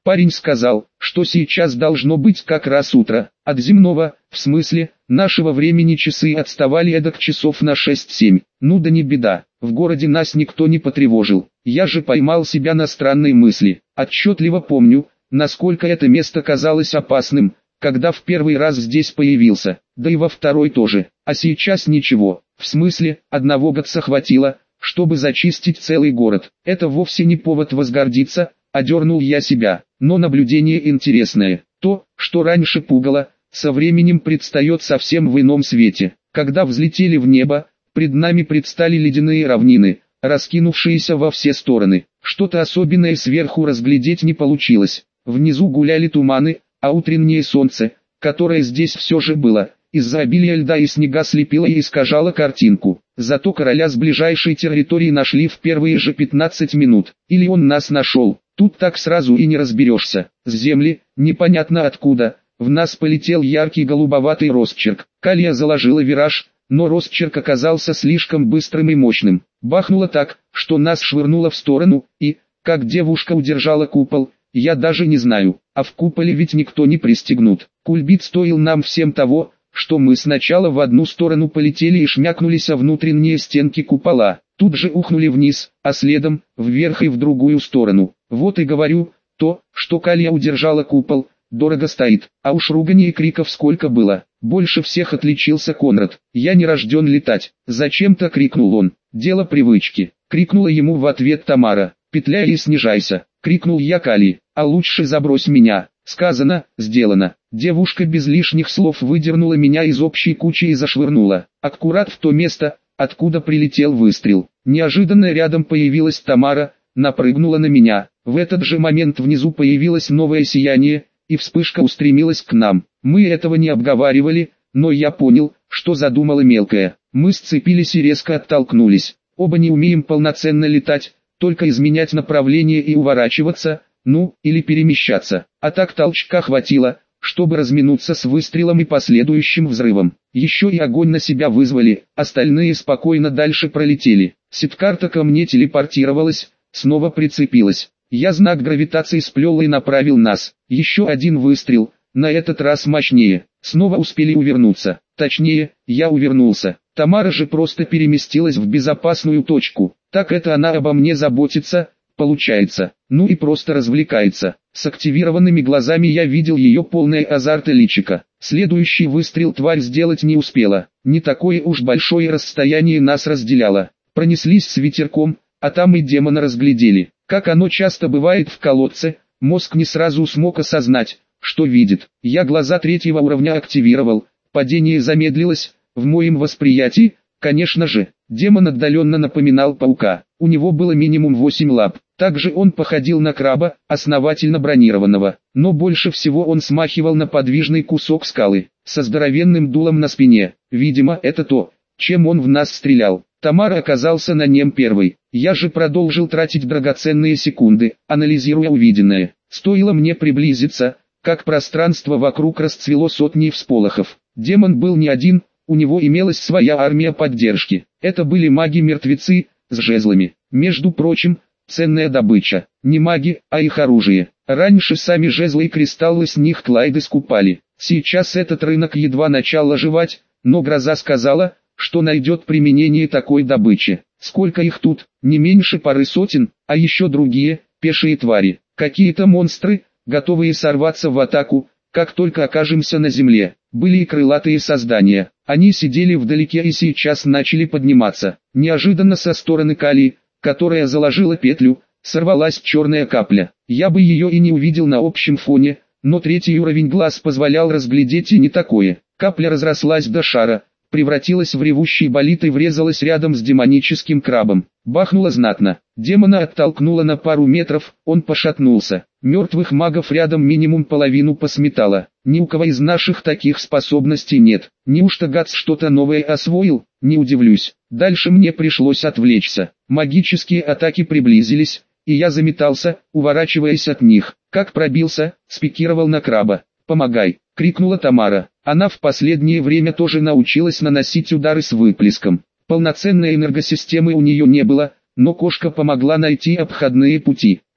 Парень сказал, что сейчас должно быть как раз утро. От земного, в смысле, нашего времени часы отставали эдак часов на шесть-семь. Ну да не беда, в городе нас никто не потревожил. Я же поймал себя на странной мысли. Отчетливо помню, насколько это место казалось опасным, когда в первый раз здесь появился, да и во второй тоже. А сейчас ничего, в смысле, одного гатса хватило, чтобы зачистить целый город. Это вовсе не повод возгордиться, одернул я себя. Но наблюдение интересное. То, что раньше пугало, со временем предстает совсем в ином свете. Когда взлетели в небо, пред нами предстали ледяные равнины, раскинувшиеся во все стороны. Что-то особенное сверху разглядеть не получилось. Внизу гуляли туманы, а утреннее солнце, которое здесь все же было, из-за обилия льда и снега слепило и искажало картинку. Зато короля с ближайшей территории нашли в первые же пятнадцать минут. Или он нас нашел. Тут так сразу и не разберешься. С земли, непонятно откуда, в нас полетел яркий голубоватый росчерк. Калия заложила вираж, но росчерк оказался слишком быстрым и мощным. Бахнуло так, что нас швырнуло в сторону, и, как девушка удержала купол, я даже не знаю, а в куполе ведь никто не пристегнут. Кульбит стоил нам всем того, что мы сначала в одну сторону полетели и шмякнулись о внутренние стенки купола. Тут же ухнули вниз, а следом, вверх и в другую сторону. Вот и говорю, то, что Калия удержала купол, дорого стоит, а уж руганий и криков сколько было. Больше всех отличился Конрад. «Я не рожден летать!» Зачем-то крикнул он. «Дело привычки!» Крикнула ему в ответ Тамара. «Петляй и снижайся!» Крикнул я Калии. «А лучше забрось меня!» Сказано, сделано. Девушка без лишних слов выдернула меня из общей кучи и зашвырнула. Аккурат в то место, откуда прилетел выстрел. Неожиданно рядом появилась Тамара, напрыгнула на меня. В этот же момент внизу появилось новое сияние, и вспышка устремилась к нам. Мы этого не обговаривали, но я понял, что задумала мелкая. Мы сцепились и резко оттолкнулись. Оба не умеем полноценно летать, только изменять направление и уворачиваться, ну, или перемещаться. А так толчка хватило, чтобы разминуться с выстрелом и последующим взрывом. Еще и огонь на себя вызвали, остальные спокойно дальше пролетели. Ситкарта ко мне телепортировалась, снова прицепилась. Я знак гравитации сплел и направил нас. Еще один выстрел, на этот раз мощнее. Снова успели увернуться. Точнее, я увернулся. Тамара же просто переместилась в безопасную точку. Так это она обо мне заботится, получается. Ну и просто развлекается. С активированными глазами я видел ее полное азарта личико. Следующий выстрел тварь сделать не успела. Не такое уж большое расстояние нас разделяло. Пронеслись с ветерком, а там и демона разглядели. Как оно часто бывает в колодце, мозг не сразу смог осознать, что видит. Я глаза третьего уровня активировал, падение замедлилось, в моем восприятии, конечно же, демон отдаленно напоминал паука. У него было минимум восемь лап. Также он походил на краба, основательно бронированного, но больше всего он смахивал на подвижный кусок скалы, со здоровенным дулом на спине. Видимо, это то, чем он в нас стрелял. Тамара оказался на нем первой. Я же продолжил тратить драгоценные секунды, анализируя увиденное. Стоило мне приблизиться, как пространство вокруг расцвело сотней всполохов. Демон был не один, у него имелась своя армия поддержки. Это были маги-мертвецы, с жезлами. Между прочим, ценная добыча. Не маги, а их оружие. Раньше сами жезлы и кристаллы с них Клайды скупали. Сейчас этот рынок едва начал оживать, но гроза сказала, что найдет применение такой добычи. Сколько их тут? Не меньше пары сотен, а еще другие, пешие твари. Какие-то монстры, готовые сорваться в атаку, как только окажемся на земле. Были и крылатые создания. Они сидели вдалеке и сейчас начали подниматься. Неожиданно со стороны Калии, которая заложила петлю, сорвалась черная капля. Я бы ее и не увидел на общем фоне, но третий уровень глаз позволял разглядеть и не такое. Капля разрослась до шара, превратилась в ревущий болид и врезалась рядом с демоническим крабом. Бахнуло знатно. Демона оттолкнуло на пару метров, он пошатнулся. Мертвых магов рядом минимум половину посметало. Ни у кого из наших таких способностей нет. Неужто Гац что-то новое освоил? Не удивлюсь. Дальше мне пришлось отвлечься. Магические атаки приблизились, и я заметался, уворачиваясь от них. Как пробился, спикировал на краба. «Помогай!» — крикнула Тамара. Она в последнее время тоже научилась наносить удары с выплеском. Полноценной энергосистемы у нее не было, но кошка помогла найти обходные пути.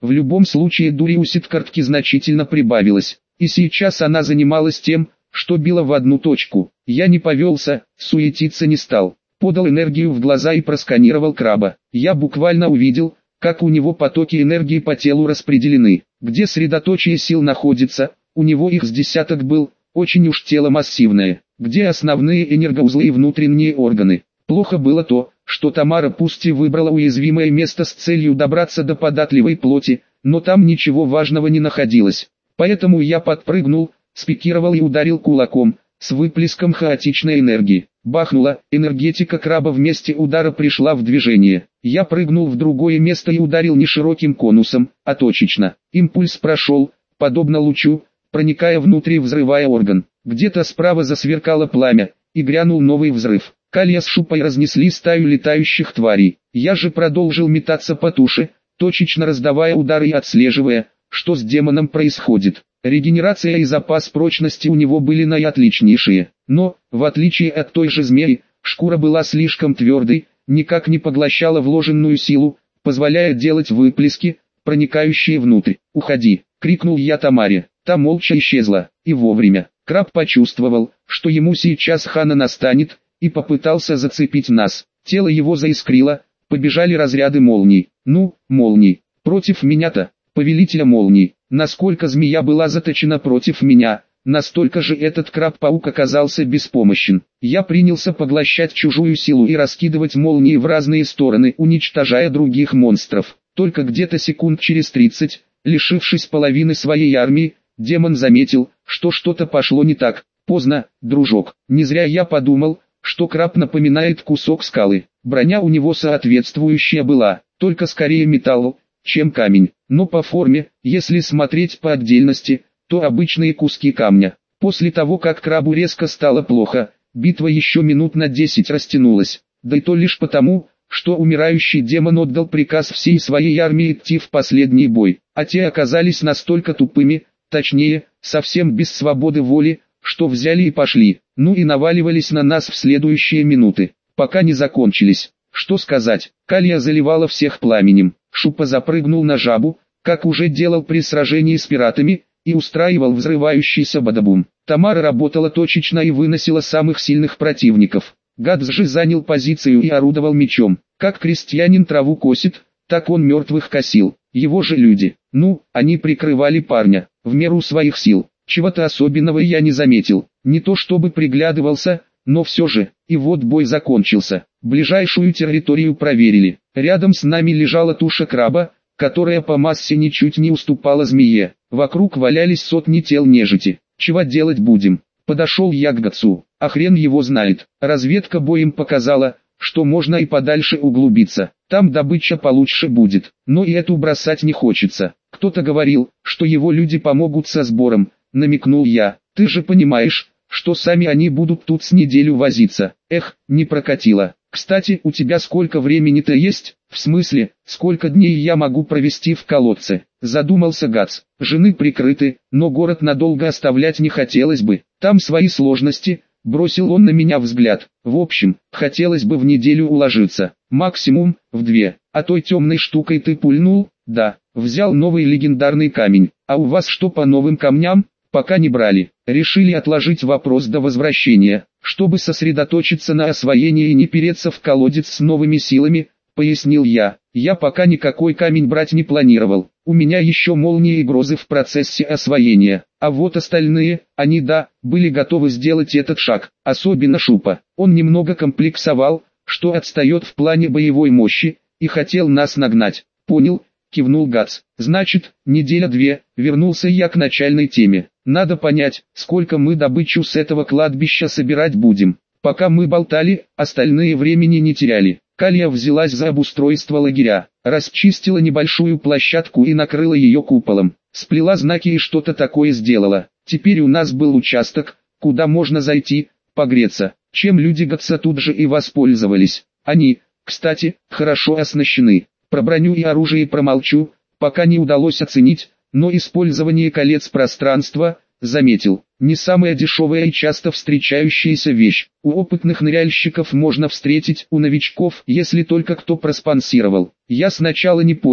В любом случае дури у ситкартки значительно прибавилось, и сейчас она занималась тем, что била в одну точку. Я не повелся, суетиться не стал. Подал энергию в глаза и просканировал краба. Я буквально увидел, как у него потоки энергии по телу распределены. Где средоточие сил находится, у него их с десяток был, очень уж тело массивное. Где основные энергоузлы и внутренние органы. Плохо было то, что Тамара пусть и выбрала уязвимое место с целью добраться до податливой плоти, но там ничего важного не находилось. Поэтому я подпрыгнул, спикировал и ударил кулаком, с выплеском хаотичной энергии. Бахнула, энергетика краба в месте удара пришла в движение. Я прыгнул в другое место и ударил не широким конусом, а точечно. Импульс прошел, подобно лучу, проникая внутрь и взрывая орган. Где-то справа засверкало пламя, и грянул новый взрыв. Калья с Шупой разнесли стаю летающих тварей. Я же продолжил метаться по туше, точечно раздавая удары и отслеживая, что с демоном происходит. Регенерация и запас прочности у него были наотличнейшие. Но, в отличие от той же змеи, шкура была слишком твердой, никак не поглощала вложенную силу, позволяя делать выплески, проникающие внутрь. «Уходи!» — крикнул я Тамаре. Та молча исчезла, и вовремя. Краб почувствовал, что ему сейчас хана настанет, и попытался зацепить нас. Тело его заискрило, побежали разряды молний. Ну, молний. Против меня-то, повелителя молний. Насколько змея была заточена против меня, настолько же этот краб-паук оказался беспомощен. Я принялся поглощать чужую силу и раскидывать молнии в разные стороны, уничтожая других монстров. Только где-то секунд через тридцать, лишившись половины своей армии, демон заметил, что что-то пошло не так. Поздно, дружок. Не зря я подумал, что краб напоминает кусок скалы. Броня у него соответствующая была, только скорее металл, чем камень. Но по форме, если смотреть по отдельности, то обычные куски камня. После того, как крабу резко стало плохо, битва еще минут на десять растянулась. Да и то лишь потому, что умирающий демон отдал приказ всей своей армии идти в последний бой. А те оказались настолько тупыми, точнее, совсем без свободы воли, что взяли и пошли. Ну и наваливались на нас в следующие минуты, пока не закончились. Что сказать, Калья заливала всех пламенем. Шупа запрыгнул на жабу, как уже делал при сражении с пиратами, и устраивал взрывающийся бадабум. Тамара работала точечно и выносила самых сильных противников. Гадс же занял позицию и орудовал мечом. Как крестьянин траву косит, так он мертвых косил. Его же люди, ну, они прикрывали парня, в меру своих сил. Чего-то особенного я не заметил, не то чтобы приглядывался, но все же. И вот бой закончился. Ближайшую территорию проверили. Рядом с нами лежала туша краба, которая по массе ничуть не уступала змее. Вокруг валялись сотни тел нежити. Чего делать будем? Подошел я к Гатсу. А хрен его знает. Разведка боем показала, что можно и подальше углубиться. Там добыча получше будет. Но и эту бросать не хочется. Кто-то говорил, что его люди помогут со сбором. Намекнул я. Ты же понимаешь, что сами они будут тут с неделю возиться. Эх, не прокатило. Кстати, у тебя сколько времени-то есть? В смысле, сколько дней я могу провести в колодце? Задумался Гац. Жены прикрыты, но город надолго оставлять не хотелось бы. Там свои сложности. Бросил он на меня взгляд. В общем, хотелось бы в неделю уложиться. Максимум, в две. А той темной штукой ты пульнул? Да. Взял новый легендарный камень. А у вас что по новым камням? Пока не брали. Решили отложить вопрос до возвращения, чтобы сосредоточиться на освоении и не переться в колодец с новыми силами, пояснил я. Я пока никакой камень брать не планировал. У меня еще молнии и грозы в процессе освоения. А вот остальные, они да, были готовы сделать этот шаг. Особенно Шупа. Он немного комплексовал, что отстает в плане боевой мощи, и хотел нас нагнать. Понял, кивнул Гац. Значит, неделя-две, вернулся я к начальной теме. Надо понять, сколько мы добычу с этого кладбища собирать будем. Пока мы болтали, остальные времени не теряли. Калья взялась за обустройство лагеря, расчистила небольшую площадку и накрыла ее куполом. Сплела знаки и что-то такое сделала. Теперь у нас был участок, куда можно зайти, погреться, чем люди Гатса тут же и воспользовались. Они, кстати, хорошо оснащены. Про броню и оружие промолчу, пока не удалось оценить, но использование колец пространства, заметил, не самая дешевая и часто встречающаяся вещь. У опытных ныряльщиков можно встретить, у новичков, если только кто проспонсировал. Я сначала не понял,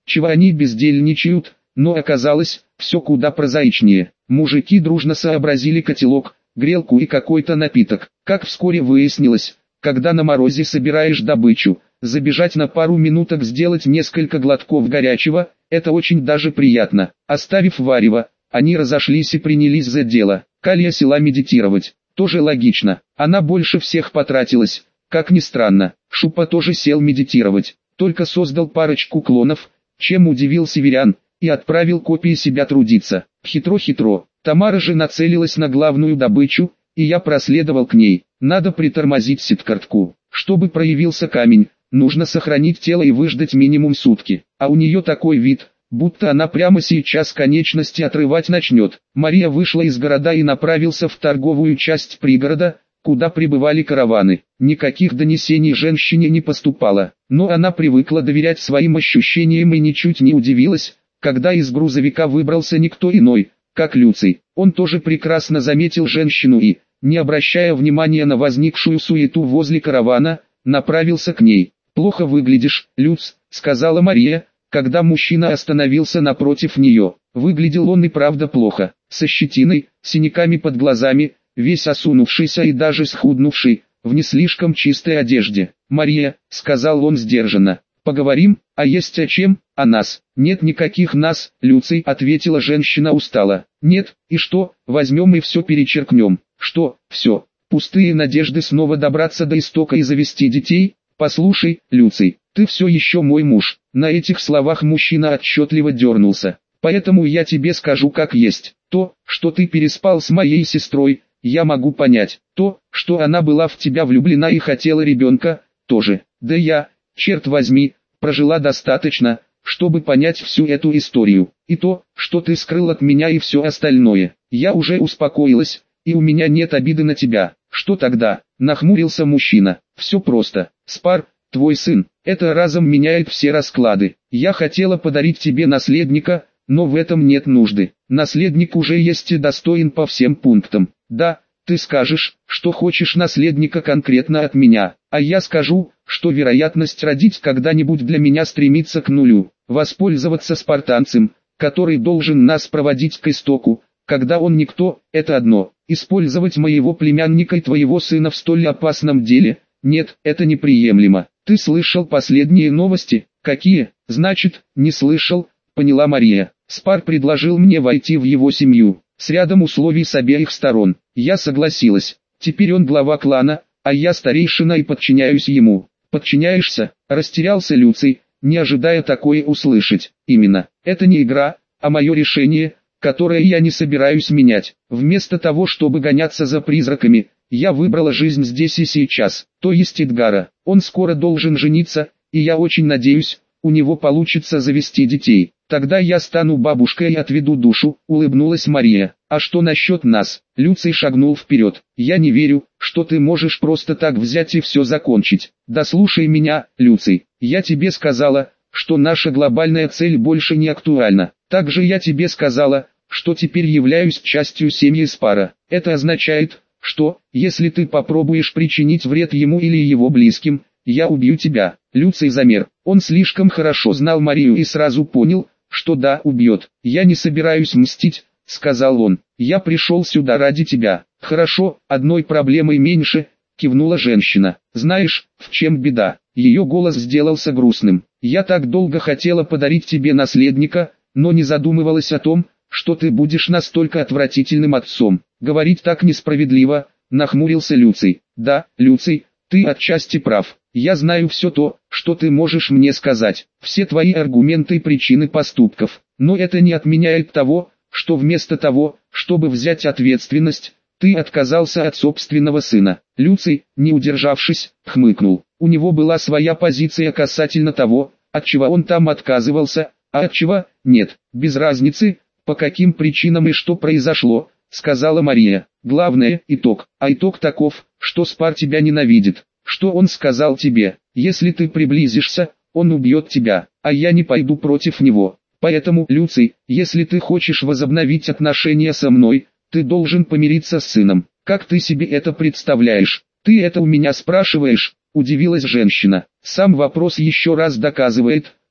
чего они бездельничают, но оказалось, все куда прозаичнее. Мужики дружно сообразили котелок, грелку и какой-то напиток. Как вскоре выяснилось, когда на морозе собираешь добычу, забежать на пару минуток сделать несколько глотков горячего, это очень даже приятно. Оставив варево, они разошлись и принялись за дело. Калия села медитировать. Тоже логично, она больше всех потратилась. Как ни странно, Шупа тоже сел медитировать, только создал парочку клонов, чем удивил северян, и отправил копии себя трудиться. Хитро-хитро, Тамара же нацелилась на главную добычу, и я проследовал к ней. Надо притормозить сидкартку. Чтобы проявился камень, нужно сохранить тело и выждать минимум сутки. А у нее такой вид, будто она прямо сейчас конечности отрывать начнет. Мария вышла из города и направился в торговую часть пригорода, куда прибывали караваны. Никаких донесений женщине не поступало, но она привыкла доверять своим ощущениям и ничуть не удивилась, когда из грузовика выбрался никто иной, как Люций. Он тоже прекрасно заметил женщину и, не обращая внимания на возникшую суету возле каравана, направился к ней. «Плохо выглядишь, Люц», — сказала Мария, когда мужчина остановился напротив нее. Выглядел он и правда плохо, со щетиной, синяками под глазами, весь осунувшийся и даже схуднувший, в не слишком чистой одежде. «Мария», — сказал он сдержанно, — «поговорим, а есть о чем, о нас». «Нет никаких нас, Люций», — ответила женщина устало. «Нет, и что, возьмем и все перечеркнем». «Что, все? Пустые надежды снова добраться до истока и завести детей? Послушай, Люций, ты все еще мой муж». На этих словах мужчина отчетливо дернулся. «Поэтому я тебе скажу как есть. То, что ты переспал с моей сестрой, я могу понять. То, что она была в тебя влюблена и хотела ребенка, тоже. Да я, черт возьми, прожила достаточно, чтобы понять всю эту историю. И то, что ты скрыл от меня и все остальное. Я уже успокоилась, и у меня нет обиды на тебя». «Что тогда?» — нахмурился мужчина. «Все просто. Спар, твой сын, это разом меняет все расклады. Я хотела подарить тебе наследника, но в этом нет нужды. Наследник уже есть и достоин по всем пунктам. Да, ты скажешь, что хочешь наследника конкретно от меня, а я скажу, что вероятность родить когда-нибудь для меня стремится к нулю. Воспользоваться спартанцем, который должен нас проводить к истоку, когда он никто, это одно. Использовать моего племянника и твоего сына в столь опасном деле, нет, это неприемлемо. Ты слышал последние новости? Какие? Значит, не слышал, поняла Мария. Спар предложил мне войти в его семью, с рядом условий с обеих сторон. Я согласилась. Теперь он глава клана, а я старейшина и подчиняюсь ему. Подчиняешься? Растерялся Люций, не ожидая такое услышать. Именно, это не игра, а мое решение, которое я не собираюсь менять. Вместо того, чтобы гоняться за призраками, я выбрала жизнь здесь и сейчас, то есть Эдгара. Он скоро должен жениться, и я очень надеюсь, у него получится завести детей. Тогда я стану бабушкой и отведу душу, улыбнулась Мария. А что насчет нас? Люций шагнул вперед. Я не верю, что ты можешь просто так взять и все закончить. Да слушай меня, Люций, я тебе сказала, что наша глобальная цель больше не актуальна. Также я тебе сказала, что теперь являюсь частью семьи Спара. Это означает, что, если ты попробуешь причинить вред ему или его близким, я убью тебя. Люций замер. Он слишком хорошо знал Марию и сразу понял, что да, убьет. Я не собираюсь мстить, сказал он. Я пришел сюда ради тебя. Хорошо, одной проблемой меньше, кивнула женщина. Знаешь, в чем беда? Ее голос сделался грустным. Я так долго хотела подарить тебе наследника, но не задумывалась о том, что ты будешь настолько отвратительным отцом. Говорить так несправедливо, нахмурился Люций. Да, Люций, ты отчасти прав. Я знаю все то, что ты можешь мне сказать, все твои аргументы и причины поступков. Но это не отменяет того, что вместо того, чтобы взять ответственность, ты отказался от собственного сына. Люций, не удержавшись, хмыкнул. У него была своя позиция касательно того, от чего он там отказывался, а от чего нет. Без разницы, по каким причинам и что произошло, сказала Мария. Главное – итог. А итог таков, что Спар тебя ненавидит. Что он сказал тебе? Если ты приблизишься, он убьет тебя, а я не пойду против него. Поэтому, Люций, если ты хочешь возобновить отношения со мной, ты должен помириться с сыном. Как ты себе это представляешь? Ты это у меня спрашиваешь? Удивилась женщина. Сам вопрос еще раз доказывает,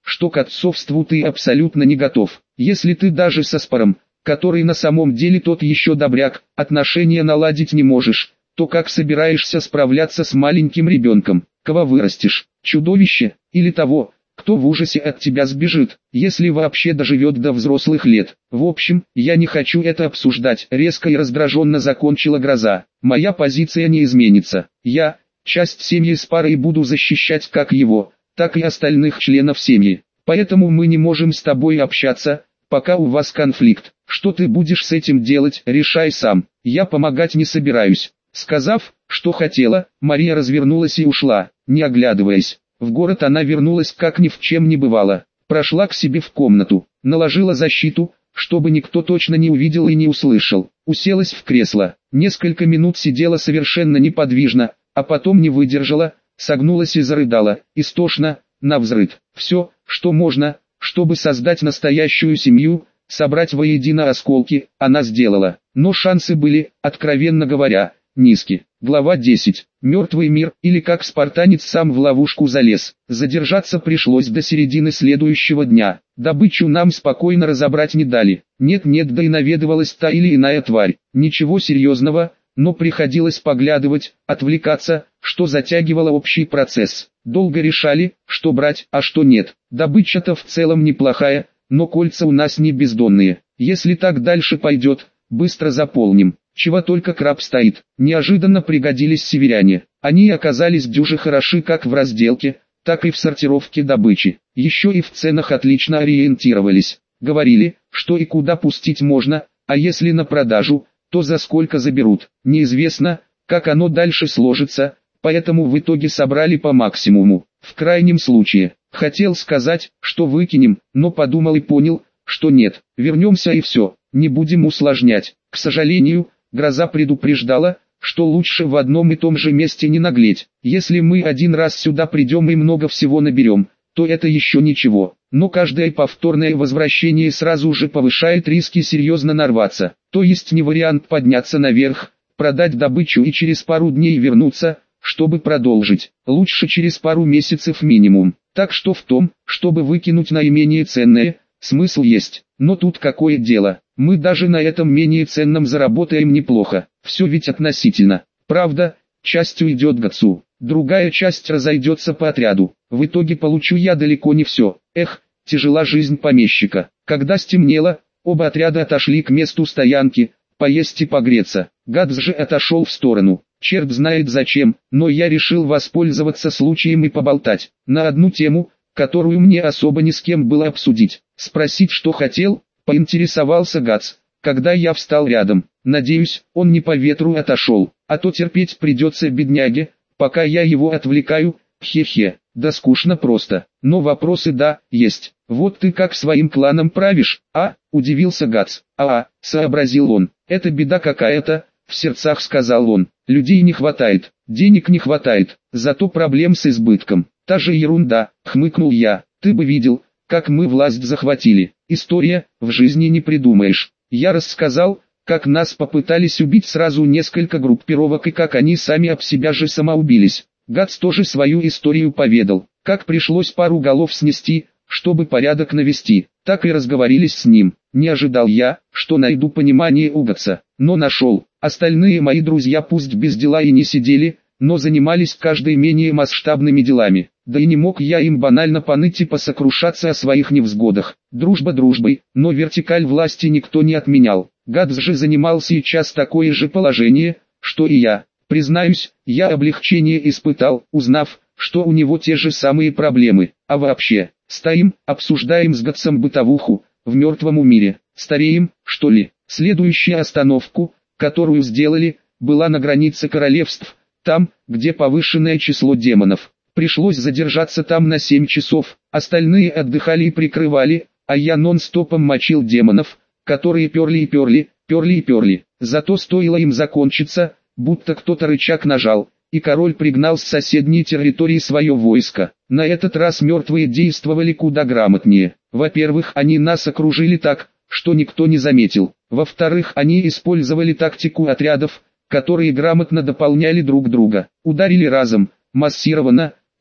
что к отцовству ты абсолютно не готов. Если ты даже со Спаром, который на самом деле тот еще добряк, отношения наладить не можешь, то как собираешься справляться с маленьким ребенком? Кого вырастешь, чудовище, или того, кто в ужасе от тебя сбежит, если вообще доживет до взрослых лет? В общем, я не хочу это обсуждать. Резко и раздраженно закончила Гроза. Моя позиция не изменится. Я, часть семьи Спара, и буду защищать как его, так и остальных членов семьи. Поэтому мы не можем с тобой общаться, пока у вас конфликт. Что ты будешь с этим делать, решай сам. Я помогать не собираюсь. Сказав, что хотела, Мария развернулась и ушла, не оглядываясь. В город она вернулась как ни в чем не бывало. Прошла к себе в комнату, наложила защиту, чтобы никто точно не увидел и не услышал. Уселась в кресло, несколько минут сидела совершенно неподвижно, а потом не выдержала, согнулась и зарыдала, истошно, навзрыд. Все, что можно, чтобы создать настоящую семью, собрать воедино осколки, она сделала. Но шансы были, откровенно говоря, низки. Глава десять. Мертвый мир, или как спартанец сам в ловушку залез. Задержаться пришлось до середины следующего дня. Добычу нам спокойно разобрать не дали. Нет-нет, да и наведывалась та или иная тварь. Ничего серьезного, но приходилось поглядывать, отвлекаться, что затягивало общий процесс. Долго решали, что брать, а что нет. Добыча-то в целом неплохая, но кольца у нас не бездонные. Если так дальше пойдет, быстро заполним. Чего только краб стоит. Неожиданно пригодились северяне. Они оказались дюже хороши как в разделке, так и в сортировке добычи. Еще и в ценах отлично ориентировались. Говорили, что и куда пустить можно, а если на продажу, то за сколько заберут. Неизвестно, как оно дальше сложится, поэтому в итоге собрали по максимуму. В крайнем случае, хотел сказать, что выкинем, но подумал и понял, что нет. Вернемся и все, не будем усложнять. К сожалению, Гроза предупреждала, что лучше в одном и том же месте не наглеть. Если мы один раз сюда придем и много всего наберем, то это еще ничего. Но каждое повторное возвращение сразу же повышает риски серьезно нарваться. То есть не вариант подняться наверх, продать добычу и через пару дней вернуться, чтобы продолжить. Лучше через пару месяцев минимум. Так что в том, чтобы выкинуть наименее ценное, смысл есть. Но тут какое дело, мы даже на этом менее ценном заработаем неплохо. Все ведь относительно. Правда, часть уйдет к отцу, другая часть разойдется по отряду. В итоге получу я далеко не все. Эх, тяжела жизнь помещика. Когда стемнело, оба отряда отошли к месту стоянки, поесть и погреться. Гадс же отошел в сторону. Черт знает зачем, но я решил воспользоваться случаем и поболтать. На одну тему, которую мне особо ни с кем было обсудить. Спросить, что хотел, поинтересовался Гадс, когда я встал рядом. Надеюсь, он не по ветру отошел, а то терпеть придется бедняге, пока я его отвлекаю. Хе-хе, да скучно просто. Но вопросы да, есть. Вот ты как своим кланом правишь, а? Удивился Гадс. А, сообразил он, это беда какая-то, в сердцах сказал он. Людей не хватает, денег не хватает, зато проблем с избытком. Та же ерунда, хмыкнул я. Ты бы видел, как мы власть захватили. История, в жизни не придумаешь. Я рассказал, как нас попытались убить сразу несколько группировок и как они сами об себя же самоубились. Гадс тоже свою историю поведал, как пришлось пару голов снести, чтобы порядок навести. Так и разговорились с ним. Не ожидал я, что найду понимание у Гадса, но нашел. Остальные мои друзья пусть без дела и не сидели, но занимались каждый менее масштабными делами. Да и не мог я им банально поныть и посокрушаться о своих невзгодах. Дружба дружбой, но вертикаль власти никто не отменял. Гадс же занимал сейчас такое же положение, что и я. Признаюсь, я облегчение испытал, узнав, что у него те же самые проблемы. А вообще, стоим, обсуждаем с Гадсом бытовуху, в мертвом мире. Стареем, что ли? Следующую остановку, которую сделали, была на границе королевств, там, где повышенное число демонов. Пришлось задержаться там на семь часов, остальные отдыхали и прикрывали, а я нон-стопом мочил демонов, которые перли и перли, перли и перли. Зато стоило им закончиться, будто кто-то рычаг нажал, и король пригнал с соседней территории свое войско. На этот раз мертвые действовали куда грамотнее. Во-первых, они нас окружили так, что никто не заметил. Во-вторых, они использовали тактику отрядов, которые грамотно дополняли друг друга. Ударили разом, массированно,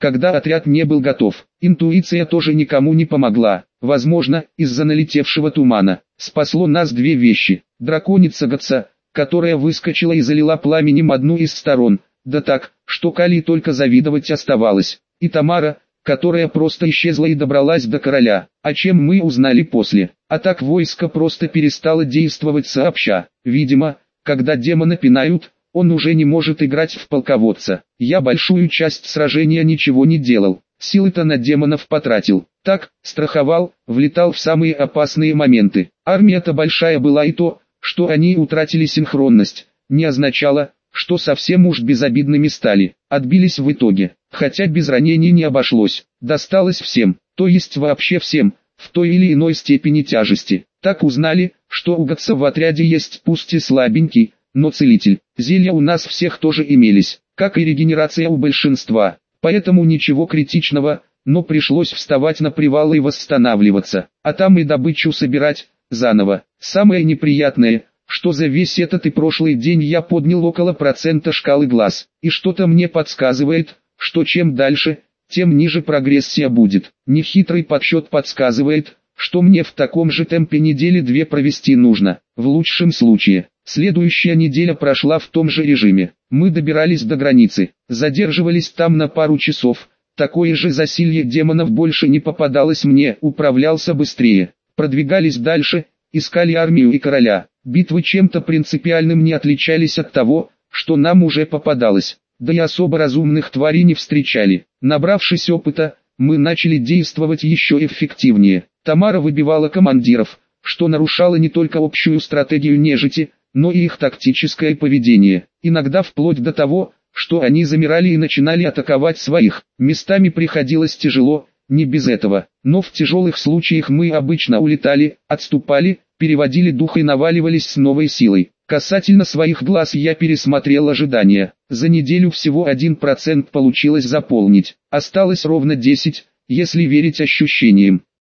когда отряд не был готов. Интуиция тоже никому не помогла. Возможно, из-за налетевшего тумана. Спасло нас две вещи. Драконица Гатса, которая выскочила и залила пламенем одну из сторон, да так, что Кали только завидовать оставалось. И Тамара, которая просто исчезла и добралась до короля, о чем мы узнали после. А так войско просто перестало действовать сообща. Видимо, когда демона пинают, он уже не может играть в полководца. Я большую часть сражения ничего не делал, силы-то на демонов потратил. Так, страховал, влетал в самые опасные моменты. Армия-то большая была, и то, что они утратили синхронность, не означало, что совсем уж безобидными стали. Отбились в итоге, хотя без ранений не обошлось. Досталось всем, то есть вообще всем, в той или иной степени тяжести. Так узнали, что у Гатса в отряде есть пусть и слабенький, но целитель. Зелья у нас всех тоже имелись, как и регенерация у большинства. Поэтому ничего критичного, но пришлось вставать на привал и восстанавливаться, а там и добычу собирать заново. Самое неприятное, что за весь этот и прошлый день я поднял около процента шкалы глаз, и что-то мне подсказывает, что чем дальше, тем ниже прогрессия будет. Нехитрый подсчет подсказывает, что мне в таком же темпе недели две провести нужно, в лучшем случае. Следующая неделя прошла в том же режиме. Мы добирались до границы, задерживались там на пару часов. Такое же засилье демонов больше не попадалось мне, управлялся быстрее. Продвигались дальше, искали армию и короля. Битвы чем-то принципиальным не отличались от того, что нам уже попадалось. Да и особо разумных тварей не встречали. Набравшись опыта, мы начали действовать еще эффективнее. Тамара выбивала командиров, что нарушало не только общую стратегию нежити, но и их тактическое поведение. Иногда вплоть до того, что они замирали и начинали атаковать своих. Местами приходилось тяжело, не без этого. Но в тяжелых случаях мы обычно улетали, отступали, переводили дух и наваливались с новой силой. Касательно своих глаз я пересмотрел ожидания. За неделю всего один процент получилось заполнить. Осталось ровно десять, если верить ощущениям.